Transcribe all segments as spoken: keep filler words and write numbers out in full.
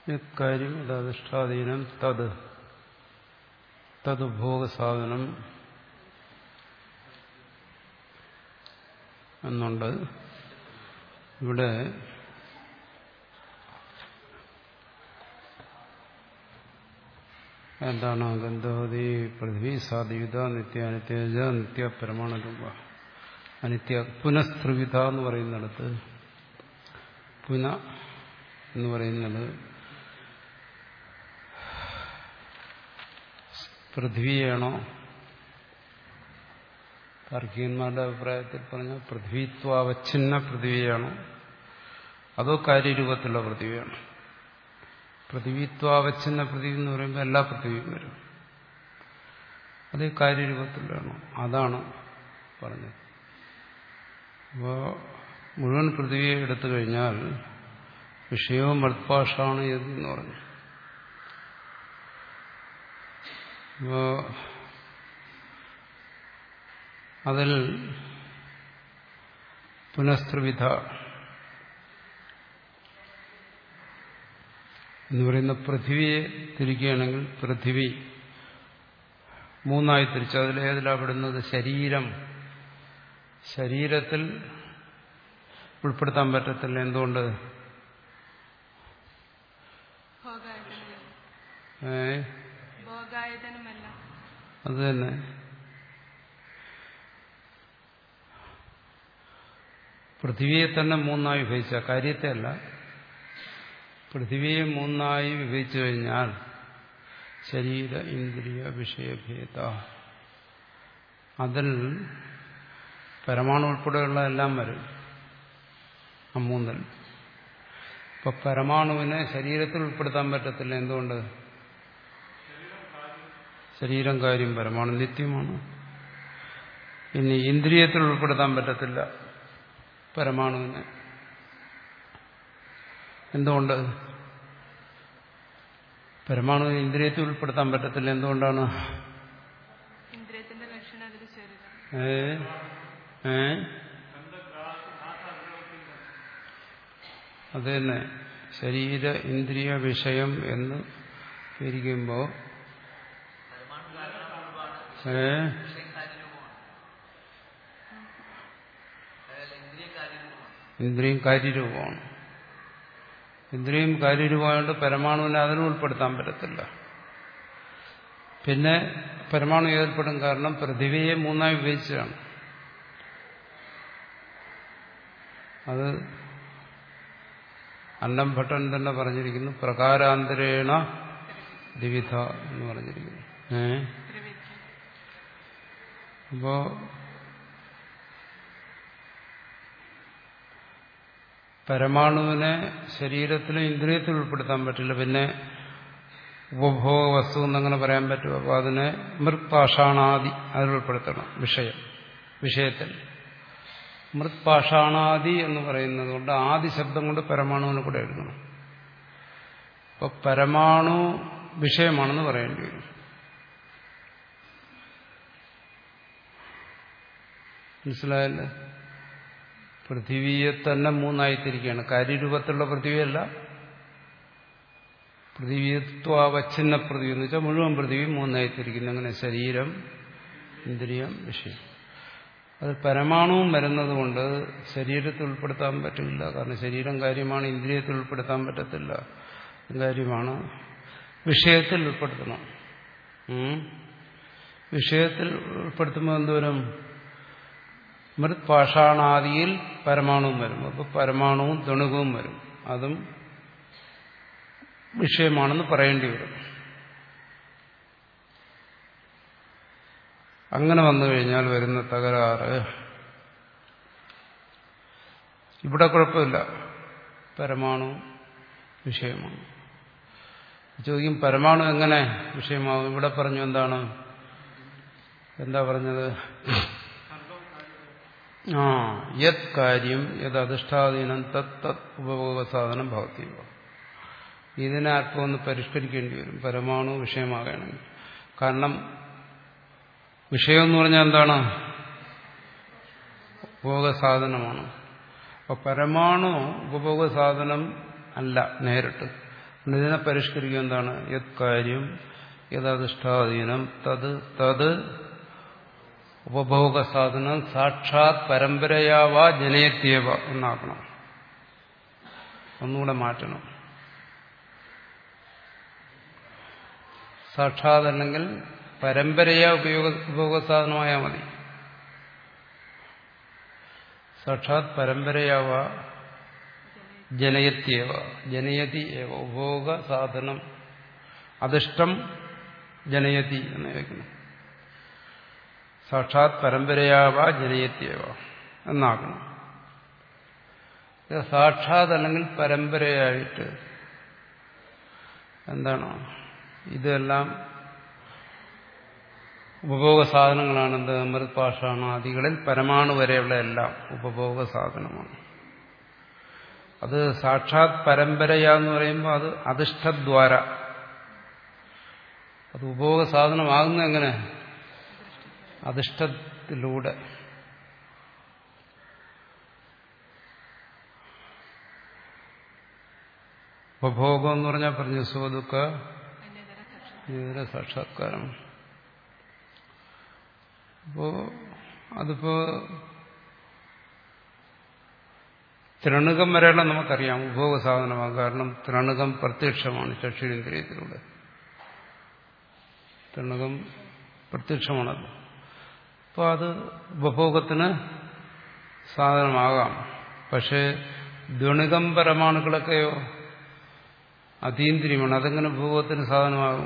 കാര്യം അധിഷ്ഠാധീനം തത് തതുഭോഗസാധനം എന്നുണ്ട്. ഇവിടെ എന്താണ് ഗന്ധവതി പൃഥ്വി സാധിവിധ നിത്യാനിത്യേജ നിത്യ പ്രമാണരൂപ അനിത്യ പുനഃസ്ത്രിവിധ എന്ന് പറയുന്നിടത്ത് പുന എന്ന് പറയുന്നത് പൃഥ്വിയാണോ? താർക്കികന്മാരുടെ അഭിപ്രായത്തിൽ പറഞ്ഞ പൃഥ്വിത്വാവച്ഛിന്ന പൃഥ്വിയാണോ അതോ കാര്യരൂപത്തിലുള്ള പൃഥ്വിയാണോ? പൃഥ്വിത്വാവച്ഛിന്ന പൃഥ്വി എന്ന് പറയുമ്പോൾ എല്ലാ പൃഥ്വിയും വരും. അത് കാര്യരൂപത്തിലാണോ? അതാണ് പറഞ്ഞത്. അപ്പോൾ മുഴുവൻ പൃഥ്വിയെ എടുത്തു കഴിഞ്ഞാൽ വിഷയവും മൃത്പാഷാണ് എന്ന് പറഞ്ഞു. അപ്പോൾ അതിൽ പുനഃസ്ത്രിവിധ എന്ന് പറയുന്ന പൃഥ്വിയെ തിരിക്കുകയാണെങ്കിൽ പൃഥ്വി മൂന്നായി തിരിച്ചു. അതിലേതിലാണ് പെടുന്നത്? ശരീരം. ശരീരത്തിൽ ഉൾപ്പെടുത്താൻ പറ്റത്തില്ല. എന്തുകൊണ്ട്? ഏ അത് തന്നെ. പൃഥ്വിയെ തന്നെ മൂന്നായി വിഭജിച്ച കാര്യത്തെ അല്ല, പൃഥ്വിയെ മൂന്നായി വിഭജിച്ചു കഴിഞ്ഞാൽ ശരീര ഇന്ദ്രിയ വിഷയഭേദ, അതിൽ പരമാണു ഉൾപ്പെടെയുള്ള എല്ലാം വരും ആ മൂന്നിൽ. ഇപ്പൊ പരമാണുവിനെ ശരീരത്തിൽ ഉൾപ്പെടുത്താൻ പറ്റത്തില്ല. എന്തുകൊണ്ട്? ശരീരം കാര്യം പരമാണു നിത്യമാണ്. ഇനി ഇന്ദ്രിയത്തിൽ ഉൾപ്പെടുത്താൻ പറ്റത്തില്ല പരമാണുവിനെ. എന്തുകൊണ്ട്? പരമാണുവിനെ ഇന്ദ്രിയത്തിൽ ഉൾപ്പെടുത്താൻ പറ്റത്തില്ല. എന്തുകൊണ്ടാണ്? ഏ ഏ അത് തന്നെ. ശരീര ഇന്ദ്രിയ വിഷയം എന്ന് ഇരിക്കുമ്പോ ഏ ഇന്ദ്രിയം കാര്യരൂപമാണ്. ഇന്ദ്രിയം കാര്യരൂപമായതുകൊണ്ട് പരമാണുവിനെ അതിനും ഉൾപ്പെടുത്താൻ പറ്റത്തില്ല. പിന്നെ പരമാണു ഏർപ്പെടും. കാരണം പൃഥിവിയെ മൂന്നായി വിഭജിച്ചതാണ്. അത് അന്നം ഭട്ടൻ തന്നെ പറഞ്ഞിരിക്കുന്നു, പ്രകാരാന്തരേണ ദ്വിവിധ എന്ന് പറഞ്ഞിരിക്കുന്നു. ഏ അപ്പോ പരമാണുവിനെ ശരീരത്തിലും ഇന്ദ്രിയത്തിലും ഉൾപ്പെടുത്താൻ പറ്റില്ല. പിന്നെ ഉപഭോഗ വസ്തു എന്നങ്ങനെ പറയാൻ പറ്റും. അപ്പോൾ അതിനെ മൃത്പാഷാണാദി അതിൽ ഉൾപ്പെടുത്തണം. വിഷയം വിഷയത്തിൽ മൃത്പാഷാണാദി എന്ന് പറയുന്നത് കൊണ്ട് ആദി ശബ്ദം കൊണ്ട് പരമാണുവിനെ കൂടെ എഴുതണം. അപ്പൊ പരമാണു വിഷയമാണെന്ന് പറയേണ്ടി വരും. മനസ്സിലായല്ലേ? പൃഥിവിയെ തന്നെ മൂന്നായി തിരിക്കുകയാണ്. കാര്യരൂപത്തിലുള്ള പൃഥിവിയല്ല, പൃഥിവിത്വാവച്ഛിന്ന പൃഥിവി എന്ന് വെച്ചാൽ മുഴുവൻ പൃഥിവി മൂന്നായി തിരിക്കുന്നു. അങ്ങനെ ശരീരം, ഇന്ദ്രിയം, വിഷയം. അത് പരമാണുവും വരുന്നത് കൊണ്ട് ശരീരത്തിൽ ഉൾപ്പെടുത്താൻ പറ്റില്ല. കാരണം ശരീരം കാര്യമാണ്, ഇന്ദ്രിയത്തിൽ ഉൾപ്പെടുത്താൻ പറ്റത്തില്ല കാര്യമാണ്. വിഷയത്തിൽ ഉൾപ്പെടുത്തണം. വിഷയത്തിൽ ഉൾപ്പെടുത്തുമ്പോൾ എന്തോരം? മൃത്പാഷാണാദിയിൽ പരമാണുവും വരും. അപ്പോൾ പരമാണുവും തണുകവും വരും. അതും വിഷയമാണെന്ന് പറയേണ്ടി വരും. അങ്ങനെ വന്നു കഴിഞ്ഞാൽ വരുന്ന തകരാറ്, ഇവിടെ കുഴപ്പമില്ല, പരമാണു വിഷയമാണ്. ചോദിക്കും പരമാണു എങ്ങനെ വിഷയമാകും? ഇവിടെ പറഞ്ഞു എന്താണ്? എന്താ പറഞ്ഞത്? ആ യത് കാര്യം യത് അധിഷ്ഠാധീനം തത് തത് ഉപഭോഗസാധനം ഭവതി. ഇതിനെ അല്പം ഒന്ന് പരിഷ്കരിക്കേണ്ടി വരും പരമാണു വിഷയമാകണമെങ്കിൽ. കാരണം വിഷയം എന്ന് പറഞ്ഞാൽ എന്താണ്? ഉപഭോഗസാധനമാണ്. അപ്പൊ പരമാണു ഉപഭോഗസാധനം അല്ല നേരിട്ട്. ഇതിനെ പരിഷ്കരിക്കുക എന്താണ്? യത് കാര്യം യഥധിഷ്ഠാധീനം തത് തത് ഉപഭോഗ സാധനം സാക്ഷാത് പരമ്പരയാവാ ജനയത്യേവ എന്നാക്കണം. ഒന്നുകൂടെ മാറ്റണം. സാക്ഷാത് അല്ലെങ്കിൽ പരമ്പരയാ ഉപയോഗ ഉപഭോഗ സാധനമായാൽ മതി. സാക്ഷാത് പരമ്പരയാവ ജനയത്യേവ ജനയതി ഏവ ഉപഭോഗ സാധനം അധിഷ്ഠം ജനയതി എന്ന് വയ്ക്കണം. സാക്ഷാത് പരമ്പരയാവ ജനയത്യേവ എന്നാക്കണം. സാക്ഷാത് അല്ലെങ്കിൽ പരമ്പരയായിട്ട് എന്താണ്? ഇതെല്ലാം ഉപഭോഗ സാധനങ്ങളാണ്. എന്ത്? മൃത്പാഷാണാദികളിൽ പരമാണു വരെയുള്ള എല്ലാം ഉപഭോഗ സാധനമാണ്. അത് സാക്ഷാത് പരമ്പരയാന്ന് പറയുമ്പോൾ അത് അധിഷ്ഠദ്വാര, അത് ഉപഭോഗ സാധനമാകുന്ന എങ്ങനെ? അധിഷ്ഠത്തിലൂടെ. ഉപഭോഗം എന്ന് പറഞ്ഞാൽ പറഞ്ഞു സ്വദുഃഖ ഇതര സാക്ഷാത്കാരം. അപ്പോ അതിപ്പോ ത്രണുകം വരെയുള്ള നമുക്കറിയാം ഉപഭോഗ സാധനമാണ്. കാരണം ത്രണുകം പ്രത്യക്ഷമാണ് ചക്ഷുരേന്ദ്രിയത്തിലൂടെ. ത്രണുകം പ്രത്യക്ഷമാണല്ലോ. അപ്പോൾ അത് ഉപഭോഗത്തിന് സാധനമാകാം. പക്ഷേ ദ്വണുകം പരമാണുക്കളൊക്കെയോ അതീന്ദ്രിയമാണ്. അതെങ്ങനെ ഉപഭോഗത്തിന് സാധനമാകും?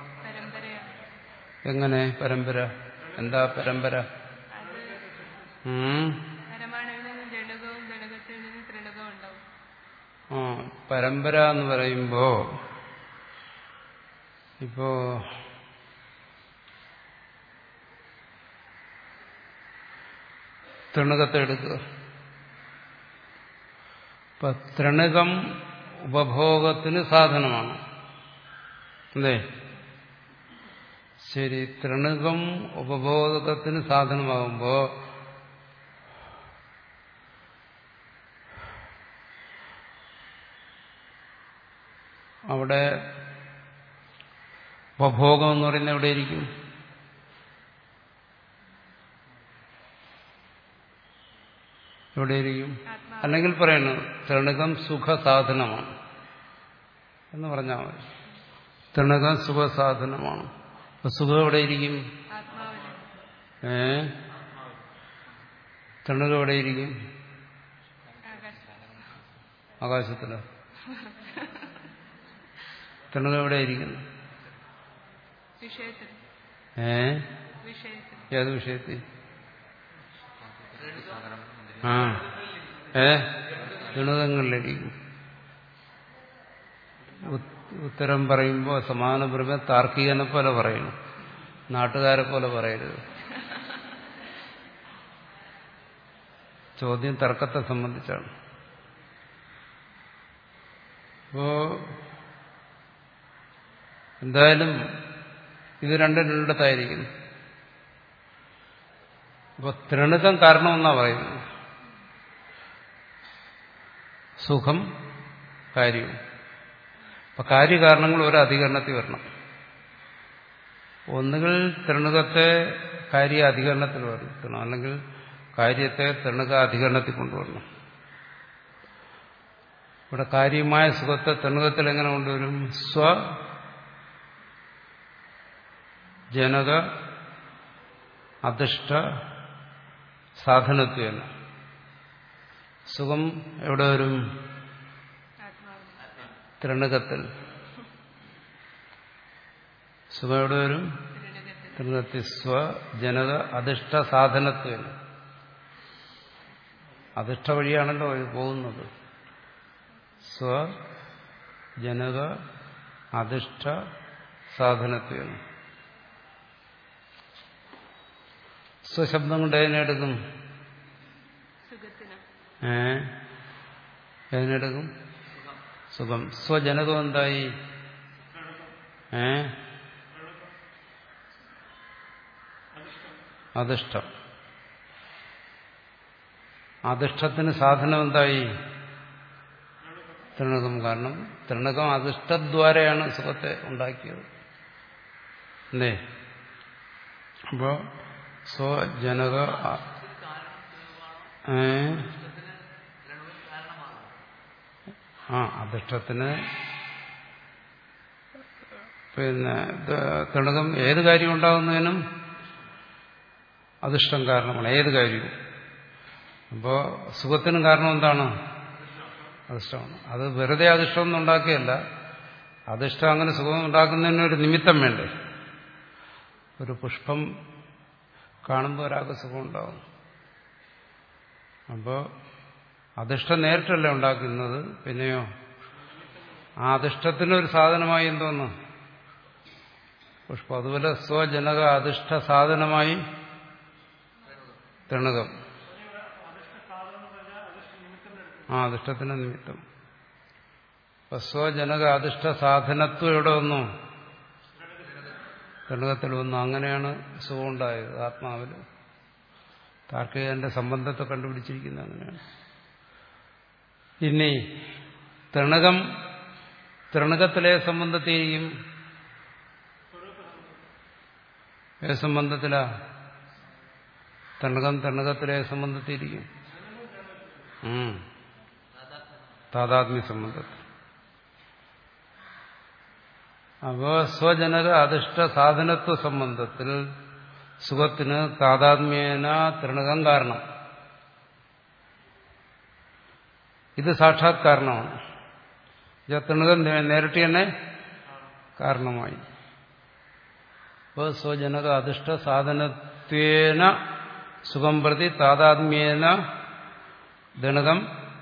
എങ്ങനെ പരമ്പര? എന്താ പരമ്പര? ആ പരമ്പര എന്ന് പറയുമ്പോ ഇപ്പോ തൃണകത്തെ എടുക്കുക. ഇപ്പൊ തൃണകം ഉപഭോഗത്തിന് സാധനമാണ്. അല്ലേ? ശരി. തൃണകം ഉപഭോഗത്തിന് സാധനമാകുമ്പോ അവിടെ ഉപഭോഗം എന്ന് പറയുന്നത് എവിടെയിരിക്കും? എവിടെയിരിക്കും? അല്ലെങ്കിൽ പറയുന്നു തൃണകം സുഖസാധനമാണ് എന്ന് പറഞ്ഞാൽ മതി. തൃണകം സുഖസാധനമാണ്. അപ്പൊ സുഖം എവിടെയിരിക്കും? ഏ തൃണകം എവിടെയിരിക്കും? ആകാശത്തിലോ? തൃണകം എവിടെയിരിക്കുന്നു? ഏ ഏത് വിഷയത്തിൽ? ആ ഏ ഗുണതങ്ങളിലിരിക്കും. ഉത്തരം പറയുമ്പോൾ സമാനപരമ താർക്കികനെ പോലെ പറയണം, നാട്ടുകാരെ പോലെ പറയരുത്. ചോദ്യം തർക്കത്തെ സംബന്ധിച്ചാണ്. അപ്പോ എന്തായാലും ഇത് രണ്ടും രണ്ടിടത്തായിരിക്കുന്നു. അപ്പൊ തൃണകം കാരണമെന്നാ പറയുന്നത്. സുഖം കാര്യവും. അപ്പൊ കാര്യകാരണങ്ങൾ ഒരു അധികരണത്തിൽ വരണം. ഒന്നുകിൽ തൃണകത്തെ കാര്യ അധികരണത്തിൽ വരുത്തണം, അല്ലെങ്കിൽ കാര്യത്തെ തൃണക അധികരണത്തിൽ കൊണ്ടുവരണം. ഇവിടെ കാര്യമായ സുഖത്തെ തൃണകത്തിൽ എങ്ങനെ കൊണ്ടുവരും? സ്വ ജനക അധിഷ്ഠ സാധനത്വേന. സുഖം എവിടെ വരും? തൃണകത്തിൽ. സുഖം എവിടെ വരും? തൃണകത്തിൽ. സ്വ ജനക അധിഷ്ഠ സാധനത്വേന. അധിഷ്ഠ വഴിയാണല്ലോ ഇത് പോകുന്നത്. സ്വ ജനക അധിഷ്ഠ സാധനത്വേന. സ്വശബ്ദം കൊണ്ട് അതിനെടുക്കും. ഏ അതിനെടുക്കും സുഖം. സ്വജനകം എന്തായി? ഏ അധിഷ്ഠം. അധിഷ്ഠത്തിന് സാധനം എന്തായി? തൃണകം കാരണം തൃണകം അധിഷ്ഠദ്വാരയാണ് സുഖത്തെ ഉണ്ടാക്കിയത്. അല്ലേ? അപ്പോ സ്വജനക ഏ ആ അധിഷ്ഠത്തിന് പിന്നെ തൃണകം ഏത് കാര്യം ഉണ്ടാകുന്നതിനും അധിഷ്ഠം കാരണമാണ്. ഏത് കാര്യവും. അപ്പോൾ സുഖത്തിനും കാരണം എന്താണ്? അധിഷ്ഠമാണ്. അത് വെറുതെ അധിഷ്ഠമൊന്നും ഉണ്ടാക്കിയല്ല. അധിഷ്ഠം അങ്ങനെ സുഖം ഉണ്ടാക്കുന്നതിന് ഒരു നിമിത്തം വേണ്ടേ? ഒരു പുഷ്പം കാണുമ്പോൾ ഒരാൾക്ക് സുഖം ഉണ്ടാകും. അപ്പോൾ അധിഷ്ഠം നേരിട്ടല്ല ഉണ്ടാക്കുന്നത്. പിന്നെയോ ആ അധിഷ്ഠത്തിനൊരു സാധനമായി എന്തോന്നു? പുഷ്പം. അതുപോലെ സ്വജനക അധിഷ്ഠ സാധനമായി തൃണകം. ആ അധിഷ്ഠത്തിന് നിമിത്തം. അപ്പൊ സ്വജനക അധിഷ്ഠ സാധനത്വം എവിടെ വന്നു? തൃണകത്തിൽ വന്നു. അങ്ങനെയാണ് സുഖം ഉണ്ടായത് ആത്മാവിൽ. താർക്കികന്റെ സംബന്ധത്തെ കണ്ടുപിടിച്ചിരിക്കുന്നത് അങ്ങനെയാണ്. ഇനി തൃണകം തൃണകത്തിലെ സംബന്ധത്തെയും ഏത് സംബന്ധത്തിലാ? തൃണകം തൃണകത്തിലെ സംബന്ധത്തിരിക്കും താതാത്മ്യ സംബന്ധത്തിൽ. അപ്പോ സ്വജനക അധിഷ്ഠ സാധനത്വ സംബന്ധത്തിൽ സുഖത്തിന് താതാത്മ്യേന തൃണകം കാരണം. ഇത് സാക്ഷാത് കാരണമാണ്. തൃണകം നേരിട്ട് തന്നെ കാരണമായി. അപ്പോൾ സ്വജനക അധിഷ്ഠ സാധനത്വേന സുഖം പ്രതി താതാത്മ്യേന ദണകം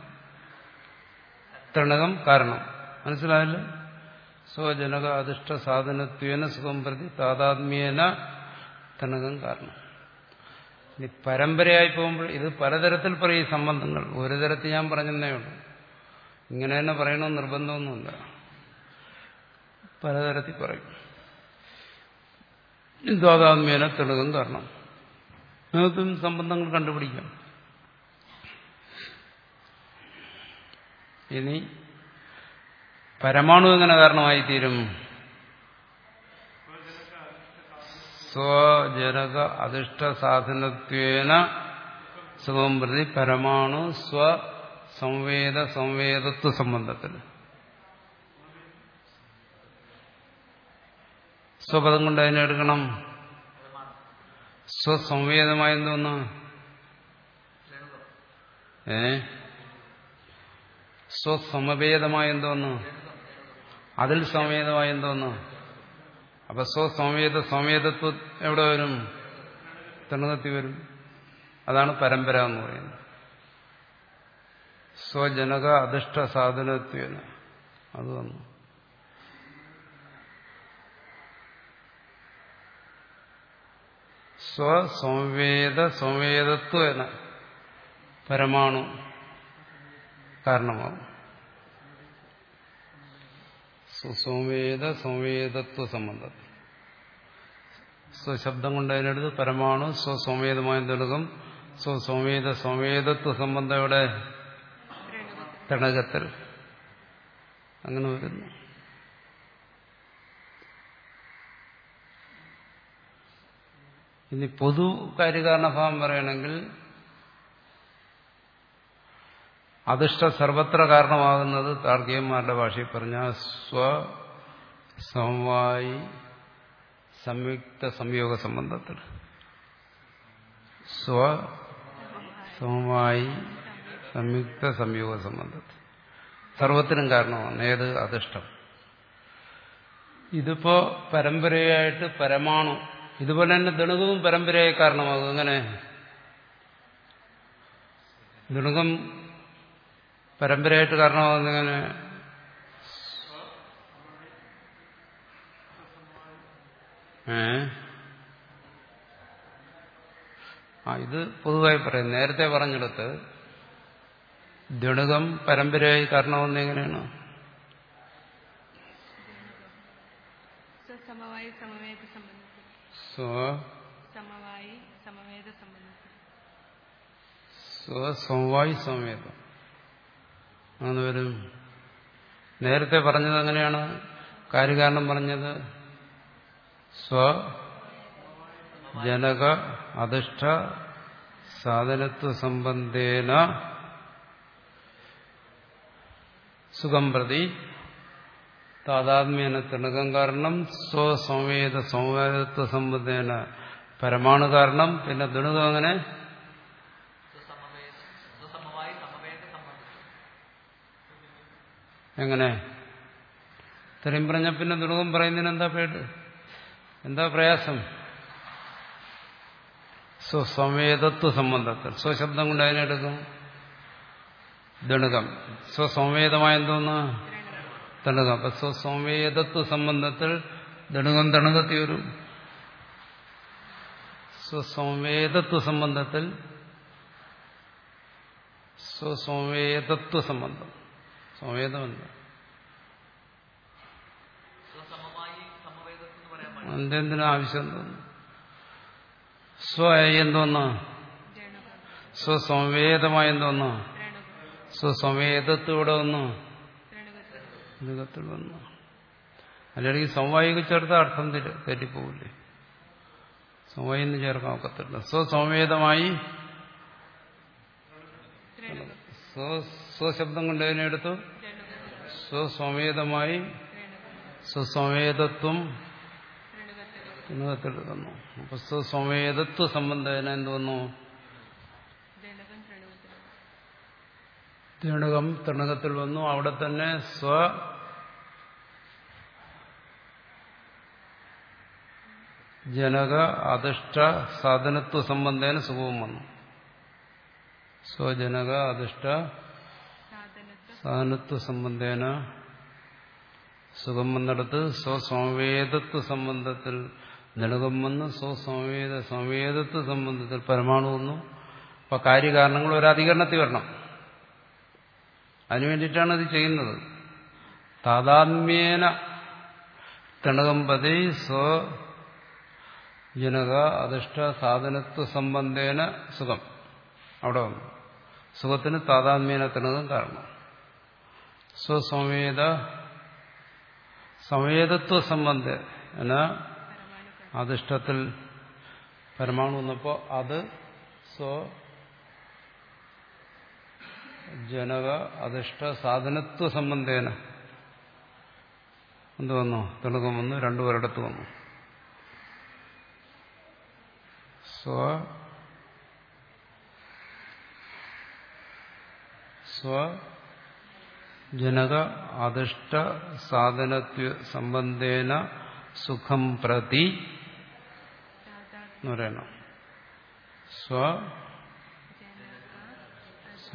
തൃണകം കാരണം. മനസ്സിലായല്ലോ? സ്വജനക അധിഷ്ഠ സാധനത്വേന സുഖം പ്രതി താതാത്മ്യേന തൃണകം കാരണം. ഇനി പരമ്പരയായി പോകുമ്പോൾ ഇത് പലതരത്തിൽ പറയും സംബന്ധങ്ങൾ. ഒരു തരത്തിൽ ഞാൻ പറഞ്ഞതേ ഉള്ളൂ. ഇങ്ങനെ തന്നെ പറയണമെന്ന് നിർബന്ധമൊന്നുമില്ല. പലതരത്തിൽ പറയും. താതാത്മ്യേന തൃണകം കാരണം. നിങ്ങൾക്കും സംബന്ധങ്ങൾ കണ്ടുപിടിക്കാം. ഇനി പരമാണു എങ്ങനെ കാരണമായി തീരും? സ്വജനക അധിഷ്ഠ സാധനത്വേന സുഖം പ്രതി പരമാണു സ്വ സംവേദ സംവേദത്വ സംബന്ധത്തിൽ. സ്വപദം കൊണ്ട് അതിനെ എടുക്കണം. സ്വസംവേദമായ എന്തോന്ന്? ഏ സ്വസമവേദമായ എന്തോന്ന്? അതിൽ സംവേദമായ എന്തോന്ന്? അപ്പൊ സ്വസംവേദ സംവേദത്വം എവിടെ വരും? തൃണകത്തിൽ വരും. അതാണ് പരമ്പര എന്ന് പറയുന്നത്. സ്വജനക അധിഷ്ഠ സാധനത്വേന അത് വന്നു. സ്വസംവേദ സംവേദത്വേന പരമാണു കാരണമാകും. സ്വസംവേദ സംവേദത്വ സംബന്ധം. സ്വശബ്ദം കൊണ്ട് അതിനടുത്ത് പരമാണു സ്വസംവേദമായ തൃണകം. സ്വസംവേദ സംവേദത്വ സംബന്ധം ഇവിടെ തൃണകത്തിൽ. അങ്ങനെ വരുന്നു. ഇനി പൊതു കാര്യകാരണഭാവം പറയണമെങ്കിൽ അധിഷ്ഠ സർവത്ര കാരണമാകുന്നത് താർക്കികന്മാരുടെ ഭാഷയിൽ പറഞ്ഞ സ്വ സമവായി സംയുക്ത സംയോഗ സംബന്ധത്തിൽ. സ്വ സമവായി സംയുക്ത സംയോഗ സംബന്ധത്തിൽ സർവത്തിനും കാരണമാണ്. ഏത്? അധിഷ്ഠം. ഇതിപ്പോ പരമ്പരയായിട്ട് പരമാണു. ഇതുപോലെ തന്നെ ദണുകവും പരമ്പരയായി കാരണമാകും. എങ്ങനെ? ദണുകം പരമ്പരയായിട്ട് കാരണമാകുന്നെങ്ങനെ? ഏ ആ ഇത് പൊതുവായി പറയും. നേരത്തെ പറഞ്ഞെടുത്ത് ദണുകം പരമ്പരയായി കാരണമാകുന്ന എങ്ങനെയാണ്? സ്വസമവായി സമവേദം അങ്ങനെ വരും. നേരത്തെ പറഞ്ഞത് എങ്ങനെയാണ്? കാര്യകാരണം പറഞ്ഞത് സ്വ ജനക അധിഷ്ഠ സാധനത്വ സംബന്ധേന സുഖം പ്രതി താതാത്മ്യേന തൃണകം കാരണം സ്വസംവേദ സംവേദത്വ സംബന്ധേന പരമാണു കാരണം. പിന്നെ ദുണുകം അങ്ങനെ എങ്ങനെ ഇത്രയും പറഞ്ഞ പിന്നെ ദുണുകം പറയുന്നതിന് എന്താ പേട്, എന്താ പ്രയാസം? സ്വസംവേദത്വ സംബന്ധത്തിൽ സ്വശബ്ദം കൊണ്ട് അതിനെടുക്കും ദണുകം. സ്വസംവേദമായ എന്തോന്ന് തണുകം. അപ്പൊ സ്വസംവേദത്വ സംബന്ധത്തിൽ ദണുകം തണുകത്തി വരും. സ്വസംവേദത്വ സംബന്ധത്തിൽ സ്വസംവേദത്വ സംബന്ധം സംവേദമല്ല എന്തെന്തിനാ ആവശ്യം തോന്നുന്നു? സ്വ എന്തോന്ന് സ്വസംവേദമായ എന്തോന്ന് സ്വസംവേദത്തോടെ ഒന്ന് വന്നു. അല്ലെങ്കിൽ സമവായിക്ക് ചേർത്ത അർത്ഥം തെറ്റിപ്പോവില്ലേ? സമവായിന്ന് ചേർക്കാൻ ഒക്കത്തില്ല. സ്വസംവേദമായി സ്വശബ്ദം കൊണ്ട് അതിനെടുത്തു സ്വസംവേദമായി സ്വസംവേദത്വം തന്നു. അപ്പൊ സ്വസംവേദത്വ സംബന്ധേന എന്തുവന്നു? തൃണകം തൃണകത്തിൽ വന്നു. അവിടെ തന്നെ സ്വ ജനക അധിഷ്ഠ സാധനത്വ സംബന്ധേന സുഖവും വന്നു. സ്വജനക അധിഷ്ഠ സാധനത്വ സംബന്ധേന സുഖം വന്നിടത്ത് സ്വസംവേദത്വ സംബന്ധത്തിൽ നിലകം വന്ന് സ്വസംവേദ സംവേദത്വ സംബന്ധത്തിൽ പരമാണു വന്നു. അപ്പൊ കാര്യകാരണങ്ങൾ ഒരു അധികരണത്തിൽ വരണം. അതിനുവേണ്ടിയിട്ടാണ് ഇത് ചെയ്യുന്നത്. താതാത്മ്യേന തണകമ്പതി സ്വജനക അധിഷ്ഠ സാധനത്വ സംബന്ധേന സുഖം അവിടെ വന്നു. സുഖത്തിന് താതാത്മ്യേന തണകം കാരണം. സ്വസംവേദ സംവേദത്വ സംബന്ധേന അധിഷ്ഠത്തിൽ പരമാണു വന്നപ്പോ അത് സ്വ ജനക അധിഷ്ഠ സാധനത്വ സംബന്ധേന എന്ത് വന്നു? തണുകം വന്നു. രണ്ടുപേരിടത്ത് വന്നു. സ്വ സ്വ ജനക അധിഷ്ഠ സാധനത്വ സംബന്ധേന സുഖം പ്രതി എന്ന് പറയണം. സ്വ സ്വ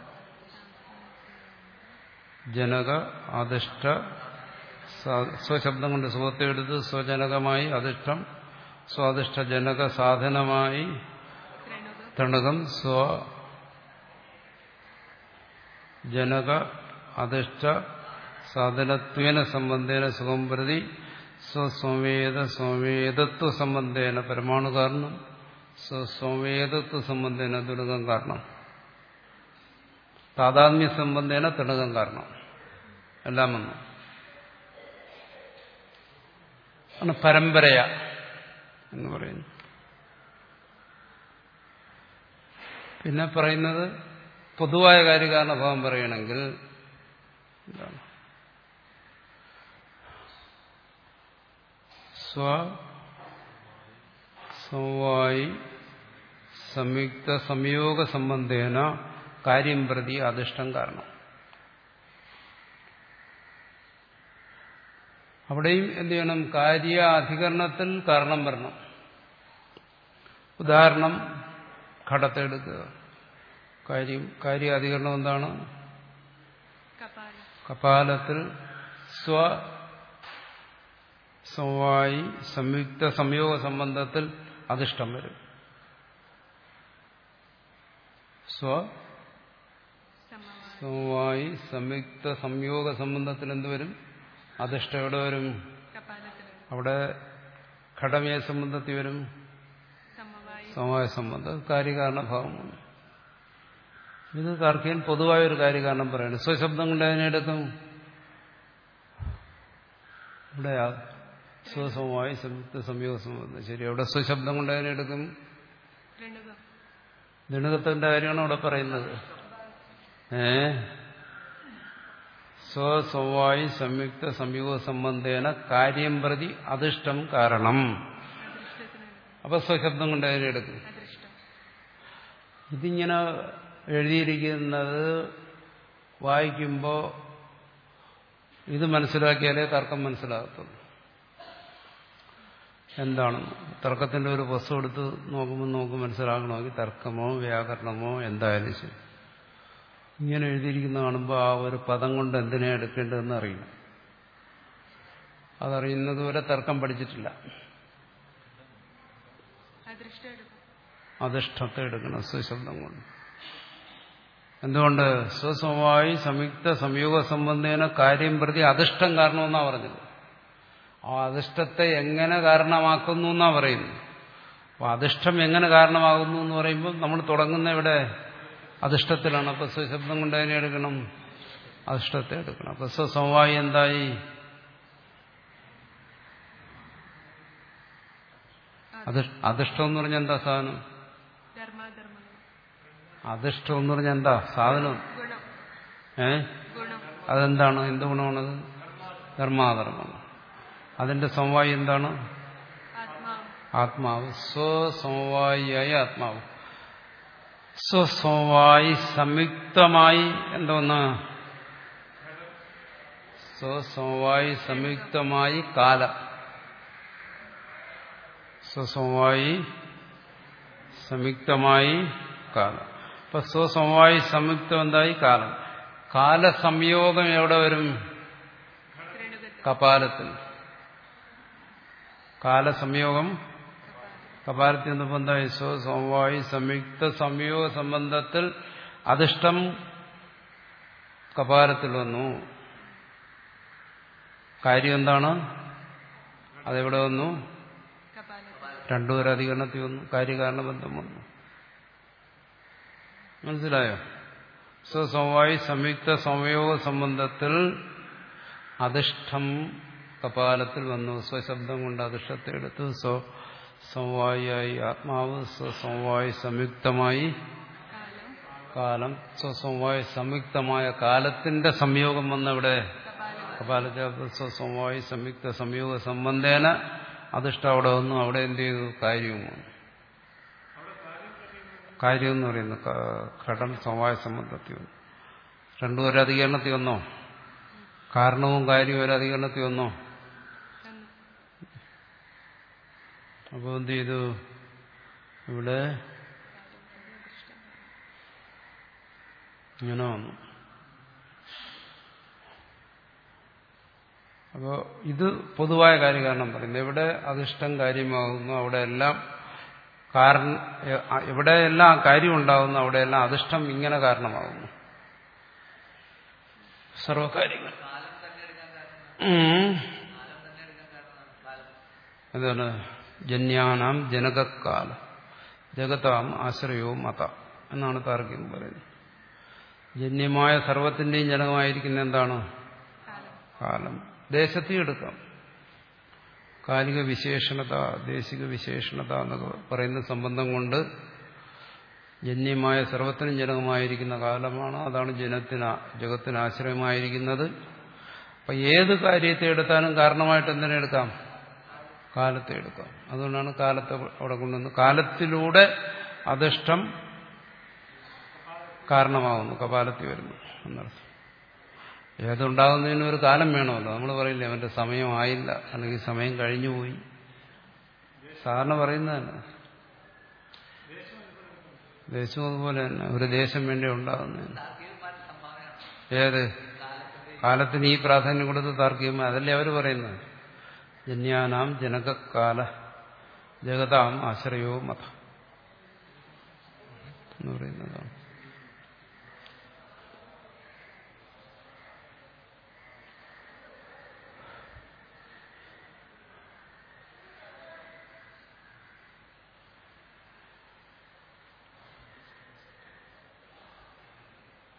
ജനക അധിഷ്ഠ സ്വശബ്ദം കൊണ്ട് സുഖത്തെ എടുത്ത് സ്വജനകമായി അധിഷ്ഠം സ്വാധിഷ്ഠ ജനക സാധനമായി തണകം സ്വ ജനക അധിഷ്ഠ സാധനത്വേന സംബന്ധേന സുഖം പ്രതി സ്വസംവേദ സംവേദത്വ സംബന്ധേന പരമാണു കാരണം സ്വസംവേദത്വ സംബന്ധേന ദുണകം കാരണം താതാത്മ്യ സംബന്ധേന തണകം കാരണം എല്ലാം വന്നു. ആണ് പരമ്പരയ എന്ന് പറയുന്നു. പിന്നെ പറയുന്നത് പൊതുവായ കാര്യകാരണഭാവം പറയണമെങ്കിൽ എന്താണ്? സ്വ സമവായി സംയുക്ത സംയോഗ സംബന്ധേന കാര്യം പ്രതി അധിഷ്ഠം കാരണം. അവിടെയും എന്ത് ചെയ്യണം? കാര്യ അധികരണത്തിൽ കാരണം വരണം. ഉദാഹരണം ഘടത്തെ എടുക്കുക. കാര്യം കാര്യ അധികരണം എന്താണ്? കപാലത്തിൽ സ്വ സമവായി സംയുക്ത സംയോഗ സംബന്ധത്തിൽ അധിഷ്ഠം വരും. സ്വ സമവായി സംയുക്ത സംയോഗ സംബന്ധത്തിൽ എന്തുവരും? അധിഷ്ഠം എവിടെ വരും? അവിടെ ഘടമയ സംബന്ധത്തിൽ വരും. സമവായ സംബന്ധം കാര്യകാരണഭാവമാണ്. ഇത് താർക്കികൻ പൊതുവായൊരു കാര്യകാരണം പറയുന്നത്. സ്വശബ്ദം കൊണ്ട് അതിനെടുക്കും ഇവിടെ സ്വസമവായി സംയുക്ത സംയോഗ സംബന്ധം. ശരി, അവിടെ സ്വശബ്ദം കൊണ്ട് അതിനെ എടുക്കും. ദണുകത്തിന്റെ കാര്യമാണ് അവിടെ പറയുന്നത്. ഏ സ്വസമവായി സംയുക്ത സംയോഗ സംബന്ധേന കാര്യം പ്രതി അധിഷ്ഠം കാരണം. അപ്പൊ സ്വശബ്ദം കൊണ്ട് അതിനെ എടുക്കും. ഇതിങ്ങനെ എഴുതിയിരിക്കുന്നത് വായിക്കുമ്പോൾ ഇത് മനസ്സിലാക്കിയാലേ തർക്കം മനസ്സിലാകത്തുള്ളൂ. എന്താണെന്ന് തർക്കത്തിന്റെ ഒരു പുസ്തകം എടുത്ത് നോക്കുമ്പോൾ നമുക്ക് മനസ്സിലാക്കണമെങ്കിൽ തർക്കമോ വ്യാകരണമോ എന്തായാലും ശരി, ഇങ്ങനെ എഴുതിയിരിക്കുന്ന കാണുമ്പോൾ ആ ഒരു പദം കൊണ്ട് എന്തിനാ എടുക്കേണ്ടതെന്ന് അറിയണം. അതറിയുന്നത് വരെ തർക്കം പഠിച്ചിട്ടില്ല. അധിഷ്ഠത്തെ എടുക്കണം സ്വശബ്ദം കൊണ്ട്. എന്തുകൊണ്ട്? സ്വസമവായി സംയുക്ത സംയോഗ സംബന്ധേന കാര്യം പ്രതി അധിഷ്ഠം കാരണമെന്നാ പറഞ്ഞത്. ആ അധിഷ്ഠത്തെ എങ്ങനെ കാരണമാക്കുന്നു എന്നാ പറയുന്നു. അപ്പൊ അധിഷ്ഠം എങ്ങനെ കാരണമാകുന്നു എന്ന് പറയുമ്പോൾ നമ്മൾ തുടങ്ങുന്ന ഇവിടെ അധിഷ്ഠത്തിലാണ്. അപ്പൊ സ്വശബ്ദം കൊണ്ട് അതിനെ എടുക്കണം, അധിഷ്ഠത്തെ എടുക്കണം. അപ്പൊ സ്വസമവായി എന്തായി? അധിഷ്ഠം എന്ന് പറഞ്ഞാൽ എന്താ സാധനം? അധിഷ്ഠം എന്ന് പറഞ്ഞാൽ എന്താ സാധനം? ഏ അതെന്താണ്? എന്ത് ഗുണമാണത്? ധർമാധർമ്മം. അതിന്റെ സമവായി എന്താണ്? ആത്മാവ്. സ്വസമവായിയായ ആത്മാവ്. സ്വസമവായി സംയുക്തമായി എന്തോന്ന്? സ്വസമവായി സംയുക്തമായി കാലം. സ്വസമവായി സംയുക്തമായി കാലം. അപ്പൊ സ്വസമവായി സംയുക്തം എന്തായി? കാലം. കാലസംയോഗം എവിടെ വരും? കപാലത്തിൽ. കാലസംയോഗം കപാലത്തിൽ നിന്നപ്പോൾ എന്തായി? സ്വസമവായി സംയുക്ത സംയോഗ സംബന്ധത്തിൽ അധിഷ്ഠം കപാലത്തിൽ വന്നു. കാര്യം എന്താണ്? അതെവിടെ വന്നു? രണ്ടുപേരും അധികരണത്തിൽ വന്നു. കാര്യകാരണബന്ധം വന്നു. മനസ്സിലായോ? സ്വസമവായി സംയുക്ത സംയോഗ സംബന്ധത്തിൽ അധിഷ്ഠം കപാലത്തിൽ വന്നു. സ്വശബ്ദം കൊണ്ട് അധിഷ്ഠത്തെ എടുത്തു. സ്വസമവായിയായി ആത്മാവ്. സ്വസമവായി സംയുക്തമായി കാലം. സ്വസമവായി സംയുക്തമായ കാലത്തിന്റെ സംയോഗം വന്നവിടെ കപാലത്തിൽ. സ്വസമവായി സംയുക്ത സംയോഗ സംബന്ധേന അധിഷ്ഠം അവിടെ വന്നു. അവിടെ എന്ത് ചെയ്തു? കാര്യവും വന്നു. കാര്യം എന്ന് പറയുന്നു ഘടം സമവായ സംബന്ധത്തിൽ വന്നു. രണ്ടും ഒരു അധികരണത്തിൽ വന്നോ? കാരണവും കാര്യവും ഒരു അധികരണത്തിൽ വന്നോ? അപ്പോൾ എന്ത് ചെയ്തു? ഇവിടെ ഇങ്ങനെ വന്നു. അപ്പോൾ ഇത് പൊതുവായ കാര്യകാരണം പറയുന്നത്. എവിടെ അധിഷ്ഠം കാര്യമാകുന്നു അവിടെയെല്ലാം കാരണം, എവിടെയെല്ലാം കാര്യം ഉണ്ടാകുന്നു അവിടെയെല്ലാം അധിഷ്ഠം ഇങ്ങനെ കാരണമാകുന്നു. സർവകാര്യങ്ങൾ എന്താണ്? ജന്യാനാം ജനകക്കാല ജഗതാം ആശ്രയവും മത എന്നാണ് താർക്കികം പറയുന്നത്. ജന്യമായ സർവത്തിന്റെയും ജനകമായിരിക്കുന്ന എന്താണ്? കാലം. ദേശത്തെയും എടുക്കാം. കാലിക വിശേഷണത, ദേശിക വിശേഷണത എന്നൊക്കെ പറയുന്ന സംബന്ധം കൊണ്ട് ജന്യമായ സർവത്തിനും ജനകമായിരിക്കുന്ന കാലമാണ്. അതാണ് ജനത്തിന് ജഗത്തിന് ആശ്രയമായിരിക്കുന്നത്. അപ്പൊ ഏത് കാര്യത്തെ എടുത്താലും കാരണമായിട്ട് എന്തിനെ എടുക്കാം? കാലത്തെ എടുക്കാം. അതുകൊണ്ടാണ് കാലത്തെ അവിടെ കൊണ്ടുവന്ന് കാലത്തിലൂടെ അധിഷ്ഠം കാരണമാകുന്നു, കപാലത്തിൽ വരുന്നു എന്നർത്ഥം. ഏതുണ്ടാകുന്നതിന് ഒരു കാലം വേണമല്ലോ. നമ്മൾ പറയില്ലേ അവന്റെ സമയമായില്ല, അല്ലെങ്കിൽ സമയം കഴിഞ്ഞുപോയി, സാധാരണ പറയുന്നതന്നെ. ദേശവും അതുപോലെ തന്നെ ഒരു ദേശം വേണ്ടി ഉണ്ടാകുന്നതിന് ഏത് കാലത്തിന് ഈ പ്രാധാന്യം കൊടുത്ത് താർക്കികമായി അതല്ലേ അവർ പറയുന്നത്. ജന്യാനാം ജനകക്കാല ജഗതാം ആശ്രയോ മത എന്ന് പറയുന്നതാണ്.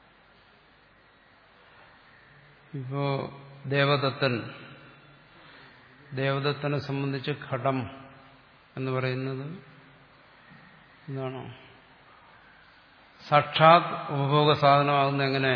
ഇപ്പോ ദേവദത്തൻ ദേവദത്തനെ സംബന്ധിച്ച് ഘടം എന്ന് പറയുന്നത് എന്താണ്? സാക്ഷാത് ഉപഭോഗ സാധനമാകുന്ന എങ്ങനെ?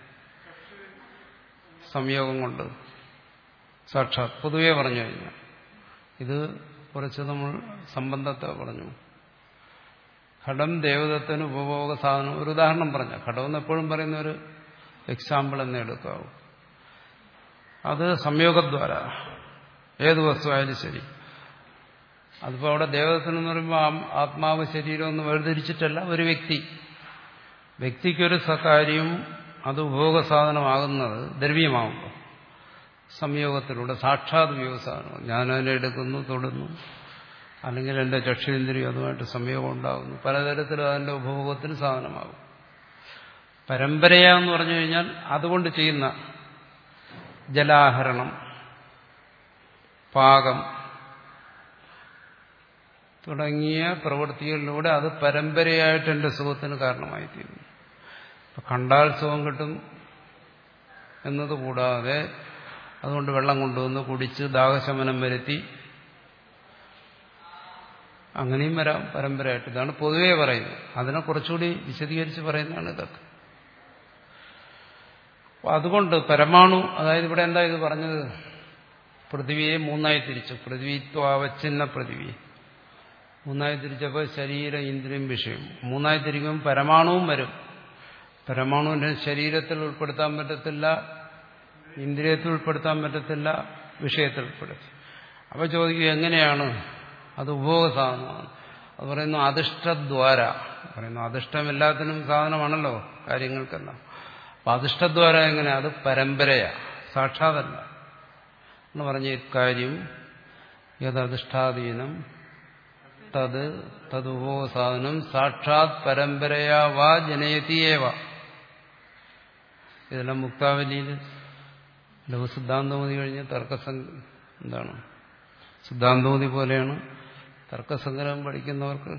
സംയോഗം കൊണ്ട്. സാക്ഷാത് പൊതുവെ പറഞ്ഞു കഴിഞ്ഞാൽ ഇത് കുറച്ച് നമ്മൾ സംബന്ധത്തെ പറഞ്ഞു. ഘടം ദേവദത്തന് ഉപഭോഗ സാധനം. ഒരു ഉദാഹരണം പറഞ്ഞ ഘടമെന്ന് എപ്പോഴും പറയുന്ന ഒരു എക്സാമ്പിൾ എന്നേ എടുക്കാവൂ. അത് സംയോഗദ്വാര ഏത് വസ്തുവായാലും ശരി. അതിപ്പോൾ അവിടെ ദേവദത്തനെന്ന് പറയുമ്പോൾ ആത്മാവ് ശരീരം ഒന്ന് വേർതിരിച്ചിട്ടല്ല, ഒരു വ്യക്തി. വ്യക്തിക്കൊരു സകാര്യം അത് ഉപഭോഗ സാധനമാകുന്നത് ദ്രവ്യമാകുമ്പോൾ സംയോഗത്തിലൂടെ സാക്ഷാത് വ്യവസാനം. ഞാനതിനെ എടുക്കുന്നു, തൊടുന്നു, അല്ലെങ്കിൽ എൻ്റെ ചക്ഷുരേന്ദ്രിയം അതുമായിട്ട് സംയോഗം ഉണ്ടാകുന്നു. പലതരത്തിലും അതിൻ്റെ ഉപഭോഗത്തിന് സാധനമാകും. പരമ്പരയാന്ന് പറഞ്ഞു കഴിഞ്ഞാൽ അതുകൊണ്ട് ചെയ്യുന്ന ജലാഹരണം, പാകം തുടങ്ങിയ പ്രവൃത്തികളിലൂടെ അത് പരമ്പരയായിട്ട് എൻ്റെ സുഖത്തിന് കാരണമായി തീരുന്നു. കണ്ടാൽ സുഖം കിട്ടും എന്നതുകൂടാതെ അതുകൊണ്ട് വെള്ളം കൊണ്ടുവന്ന് കുടിച്ച് ദാഹശമനം വരുത്തി അങ്ങനെയും വരാം പരമ്പരയായിട്ട്. ഇതാണ് പൊതുവേ പറയുന്നത്. അതിനെ കുറച്ചുകൂടി വിശദീകരിച്ച് പറയുന്നതാണ് ഇതൊക്കെ. അപ്പൊ അതുകൊണ്ട് പരമാണു, അതായത് ഇവിടെ എന്താ ഇത് പറഞ്ഞത്? പൃഥ്വിയെ മൂന്നായി തിരിച്ചു. പൃഥ്വിത്വാവച്ഛിന്ന പൃഥ്വി മൂന്നായി തിരിച്ചപ്പോൾ ശരീരം, ഇന്ദ്രിയം, വിഷയം. മൂന്നായി തിരിക്കുമ്പോൾ പരമാണുവും വരും. പരമാണുവിന്റെ ശരീരത്തിൽ ഉൾപ്പെടുത്താൻ പറ്റത്തില്ല, ഇന്ദ്രിയത്തിൽ ഉൾപ്പെടുത്താൻ പറ്റത്തില്ല, വിഷയത്തിൽ ഉൾപ്പെടുത്തി. അപ്പൊ ചോദിക്കും എങ്ങനെയാണ് അത് ഉപഭോഗ സാധനമാണ്? അത് പറയുന്നു അധിഷ്ഠദ്വാര. പറയുന്നു അധിഷ്ഠം എല്ലാത്തിനും സാധനമാണല്ലോ, കാര്യങ്ങൾക്കെല്ലാം. അപ്പൊ അധിഷ്ഠദ്വാര എങ്ങനെ? അത് പരമ്പരയാ, സാക്ഷാതല്ല എന്ന് പറഞ്ഞ ഇക്കാര്യം യഥധിഷ്ഠാധീനം തത് തതുപഭോഗ സാധനം സാക്ഷാത് പരമ്പരയാ വാ ജനയതിയേവ. ഇതെല്ലാം മുക്താവലിയിൽ ലഘുസിദ്ധാന്തമതി കഴിഞ്ഞ് തർക്കസംഘ എന്താണ് സിദ്ധാന്തമതി പോലെയാണ്. തർക്കസംഗ്രഹം പഠിക്കുന്നവർക്ക്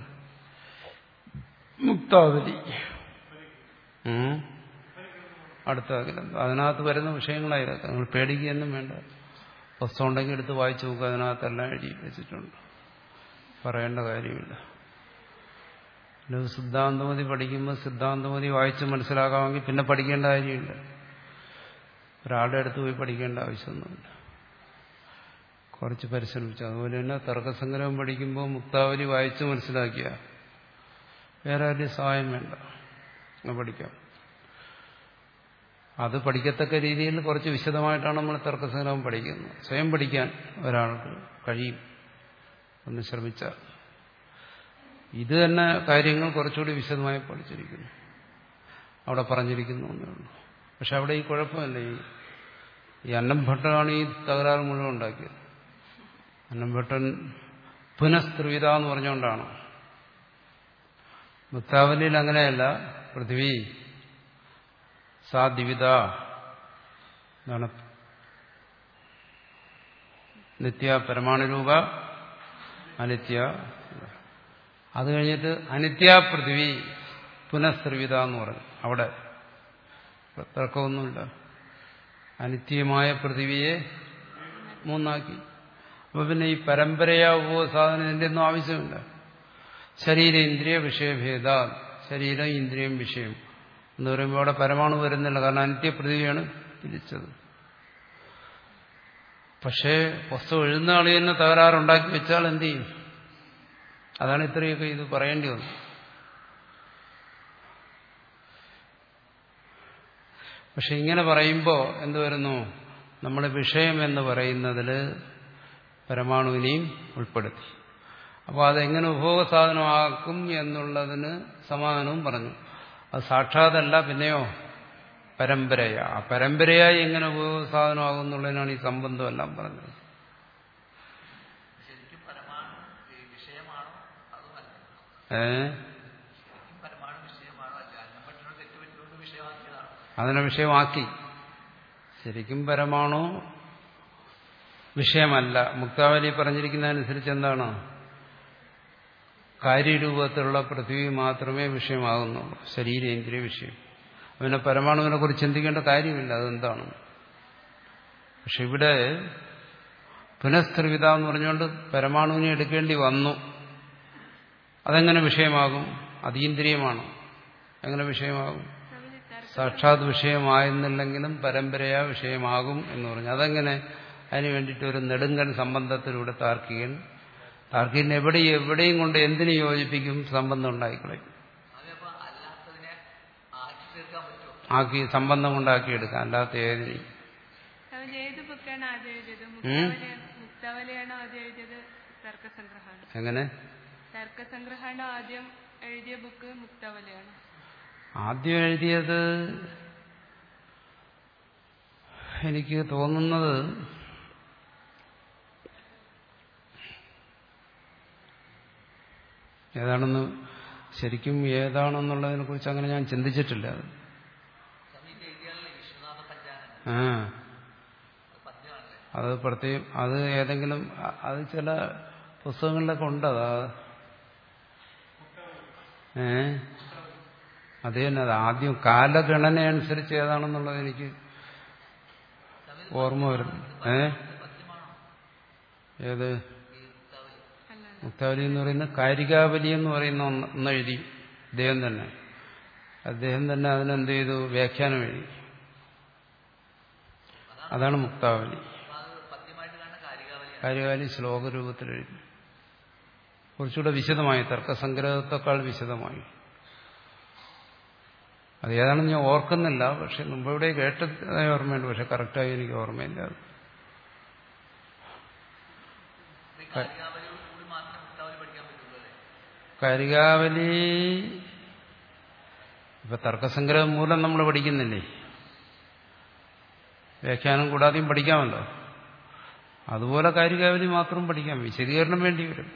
മുക്താവലി അടുത്ത അതിനകത്ത് വരുന്ന വിഷയങ്ങളായിരുന്നു. നിങ്ങൾ പേടിക്കുകയൊന്നും വേണ്ട. പുസ്തകം ഉണ്ടെങ്കിൽ എടുത്ത് വായിച്ചു നോക്കുക. അതിനകത്തെല്ലാം എഴുതി വെച്ചിട്ടുണ്ട്, പറയേണ്ട കാര്യമില്ല. സിദ്ധാന്തമതി പഠിക്കുമ്പോൾ സിദ്ധാന്തമതി വായിച്ച് മനസ്സിലാക്കാമെങ്കിൽ പിന്നെ പഠിക്കേണ്ട കാര്യമില്ല. ഒരാളുടെ അടുത്ത് പോയി പഠിക്കേണ്ട ആവശ്യമൊന്നുമില്ല. കുറച്ച് പരിശ്രമിച്ചു. അതുപോലെ തന്നെ തർക്കസംഗ്രഹം പഠിക്കുമ്പോൾ മുക്താവലി വായിച്ച് മനസ്സിലാക്കിയ വേറെ ആരും സഹായം വേണ്ട, പഠിക്കാം. അത് പഠിക്കത്തക്ക രീതിയിൽ കുറച്ച് വിശദമായിട്ടാണ് നമ്മൾ തർക്കസംഗ്രഹം പഠിക്കുന്നത്. സ്വയം പഠിക്കാൻ ഒരാൾക്ക് കഴിയും ഒന്ന് ശ്രമിച്ചാൽ. ഇത് തന്നെ കാര്യങ്ങൾ കുറച്ചുകൂടി വിശദമായി പഠിച്ചിരിക്കുന്നു, അവിടെ പറഞ്ഞിരിക്കുന്നു എന്നേ ഉള്ളൂ. പക്ഷെ അവിടെ ഈ കുഴപ്പമല്ല. ഈ ഈ അന്നംഭട്ടനാണ് ഈ തകരാറ് മുഴുവൻ ഉണ്ടാക്കിയത്. അന്നംഭട്ടൻ പുനഃസ്ത്രീവിത എന്ന് പറഞ്ഞുകൊണ്ടാണ്. മുക്താവലിയിൽ അങ്ങനെയല്ല. പൃഥ്വി സാദ്വിത എന്താണ്? നിത്യ പരമാണുരൂപ അനിത്യ. അത് കഴിഞ്ഞിട്ട് അനിത്യ പൃഥ്വി പുനഃസ്ത്രീവിത എന്ന് പറഞ്ഞു. അവിടെ തർക്കമൊന്നുമില്ല. അനിത്യമായ പൃഥ്വിയെ മൂന്നാക്കി. അപ്പൊ പിന്നെ ഈ പരമ്പരയാ ഉപസാധനം ഇതിന്റെ ഒന്നും ആവശ്യമില്ല. ശരീരേന്ദ്രിയ വിഷയഭേദ, ശരീരം, ഇന്ദ്രിയം, വിഷയം എന്ന് പറയുമ്പോൾ അവിടെ പരമാണു വരുന്നില്ല. കാരണം അനിത്യപൃഥ്വിയാണ് തിരിച്ചത്. പക്ഷേ പുസ്തകം എഴുതുന്ന ആളി തന്നെ തകരാറുണ്ടാക്കി വെച്ചാൽ എന്ത് ചെയ്യും? അതാണ് ഇത്രയൊക്കെ ഇത് പറയേണ്ടി വന്നത്. പക്ഷെ ഇങ്ങനെ പറയുമ്പോൾ എന്ത് വരുന്നു? നമ്മൾ വിഷയം എന്ന് പറയുന്നതിൽ പരമാണുവിനെയും ഉൾപ്പെടുത്തി. അപ്പോൾ അതെങ്ങനെ ഉപഭോഗ സാധനമാക്കും എന്നുള്ളതിന് സമാധാനവും പറഞ്ഞു. അത് സാക്ഷാതല്ല, പിന്നെയോ പരമ്പരയാ. ആ പരമ്പരയായി എങ്ങനെ ഉപഭോഗ സാധനമാകും എന്നുള്ളതിനാണ് ഈ സംബന്ധമെല്ലാം പറഞ്ഞത്. ഏ അതിനെ വിഷയമാക്കി. ശരിക്കും പരമാണു വിഷയമല്ല. മുക്താവലി പറഞ്ഞിരിക്കുന്നതനുസരിച്ച് എന്താണ്? കാര്യരൂപത്തിലുള്ള പൃഥ്വി മാത്രമേ വിഷയമാകുന്നുള്ളൂ, ശരീരേന്ദ്രിയ വിഷയം. പിന്നെ പരമാണുവിനെ കുറിച്ച് ചിന്തിക്കേണ്ട കാര്യമില്ല, അതെന്താണ്. പക്ഷെ ഇവിടെ പുനഃസ്ത്രിവിധ എന്ന് പറഞ്ഞുകൊണ്ട് പരമാണുവിനെ എടുക്കേണ്ടി വന്നു. അതെങ്ങനെ വിഷയമാകും? അതീന്ദ്രിയമാണ്. എങ്ങനെ വിഷയമാകും? സാക്ഷാത് വിഷയമായിരുന്നില്ലെങ്കിലും പരമ്പരയാ വിഷയമാകും എന്ന് പറഞ്ഞു. അതെങ്ങനെ? അതിനു വേണ്ടിയിട്ട് ഒരു നെടുങ്കൻ സംബന്ധത്തിലൂടെ താർക്കികൻ താർക്കികൻ എവിടെ എവിടെയും കൊണ്ട് എന്തിനു യോജിപ്പിക്കും? സംബന്ധം ഉണ്ടായിക്കളയും. ആക്കി സംബന്ധം കൊണ്ടാക്കിയെടുക്കാം. അല്ലാത്ത ഏതിനെയും എങ്ങനെ? തർക്കസംഗ്രഹാണ് ആദ്യം എഴുതിയ ബുക്ക് മുക്താവലിയാണ്. ആദ്യം എഴുതിയത് എനിക്ക് തോന്നുന്നത് ഏതാണെന്ന് ശരിക്കും ഏതാണെന്നുള്ളതിനെ കുറിച്ച് അങ്ങനെ ഞാൻ ചിന്തിച്ചിട്ടില്ല. ആ അത് പ്രത്യേകം അത് ഏതെങ്കിലും അത് ചില പുസ്തകങ്ങളിലൊക്കെ ഉണ്ട്. അതാ ഏ അത് തന്നെ. അത് ആദ്യം കാലഗണന അനുസരിച്ച് ഏതാണെന്നുള്ളത് എനിക്ക് ഓർമ്മ വരുന്നു. ഏ ഏത് മുക്താവലി എന്ന് പറയുന്ന കാരികാവലി എന്ന് പറയുന്ന ഒന്നെഴുതി അദ്ദേഹം തന്നെ അദ്ദേഹം തന്നെ അതിനെന്ത് ചെയ്തു? വ്യാഖ്യാനം എഴുതി. അതാണ് മുക്താവലി. കാരികാവലി ശ്ലോകരൂപത്തിൽ എഴുതി. കുറച്ചുകൂടെ വിശദമായി, തർക്കസംഗ്രഹത്തെക്കാൾ വിശദമായി. അത് ഏതാണെന്ന് ഞാൻ ഓർക്കുന്നില്ല. പക്ഷെ മുമ്പെവിടെ കേട്ടതായി ഓർമ്മയുണ്ട്. പക്ഷെ കറക്റ്റായി എനിക്ക് ഓർമ്മയില്ല. കാരികാവലി ഇപ്പൊ തർക്കസംഗ്രഹം മൂലം നമ്മൾ പഠിക്കുന്നില്ലേ? വ്യാഖ്യാനം കൂടാതെയും പഠിക്കാമല്ലോ. അതുപോലെ കാരികാവലി മാത്രം പഠിക്കാം. വിശദീകരണം വേണ്ടി വരും.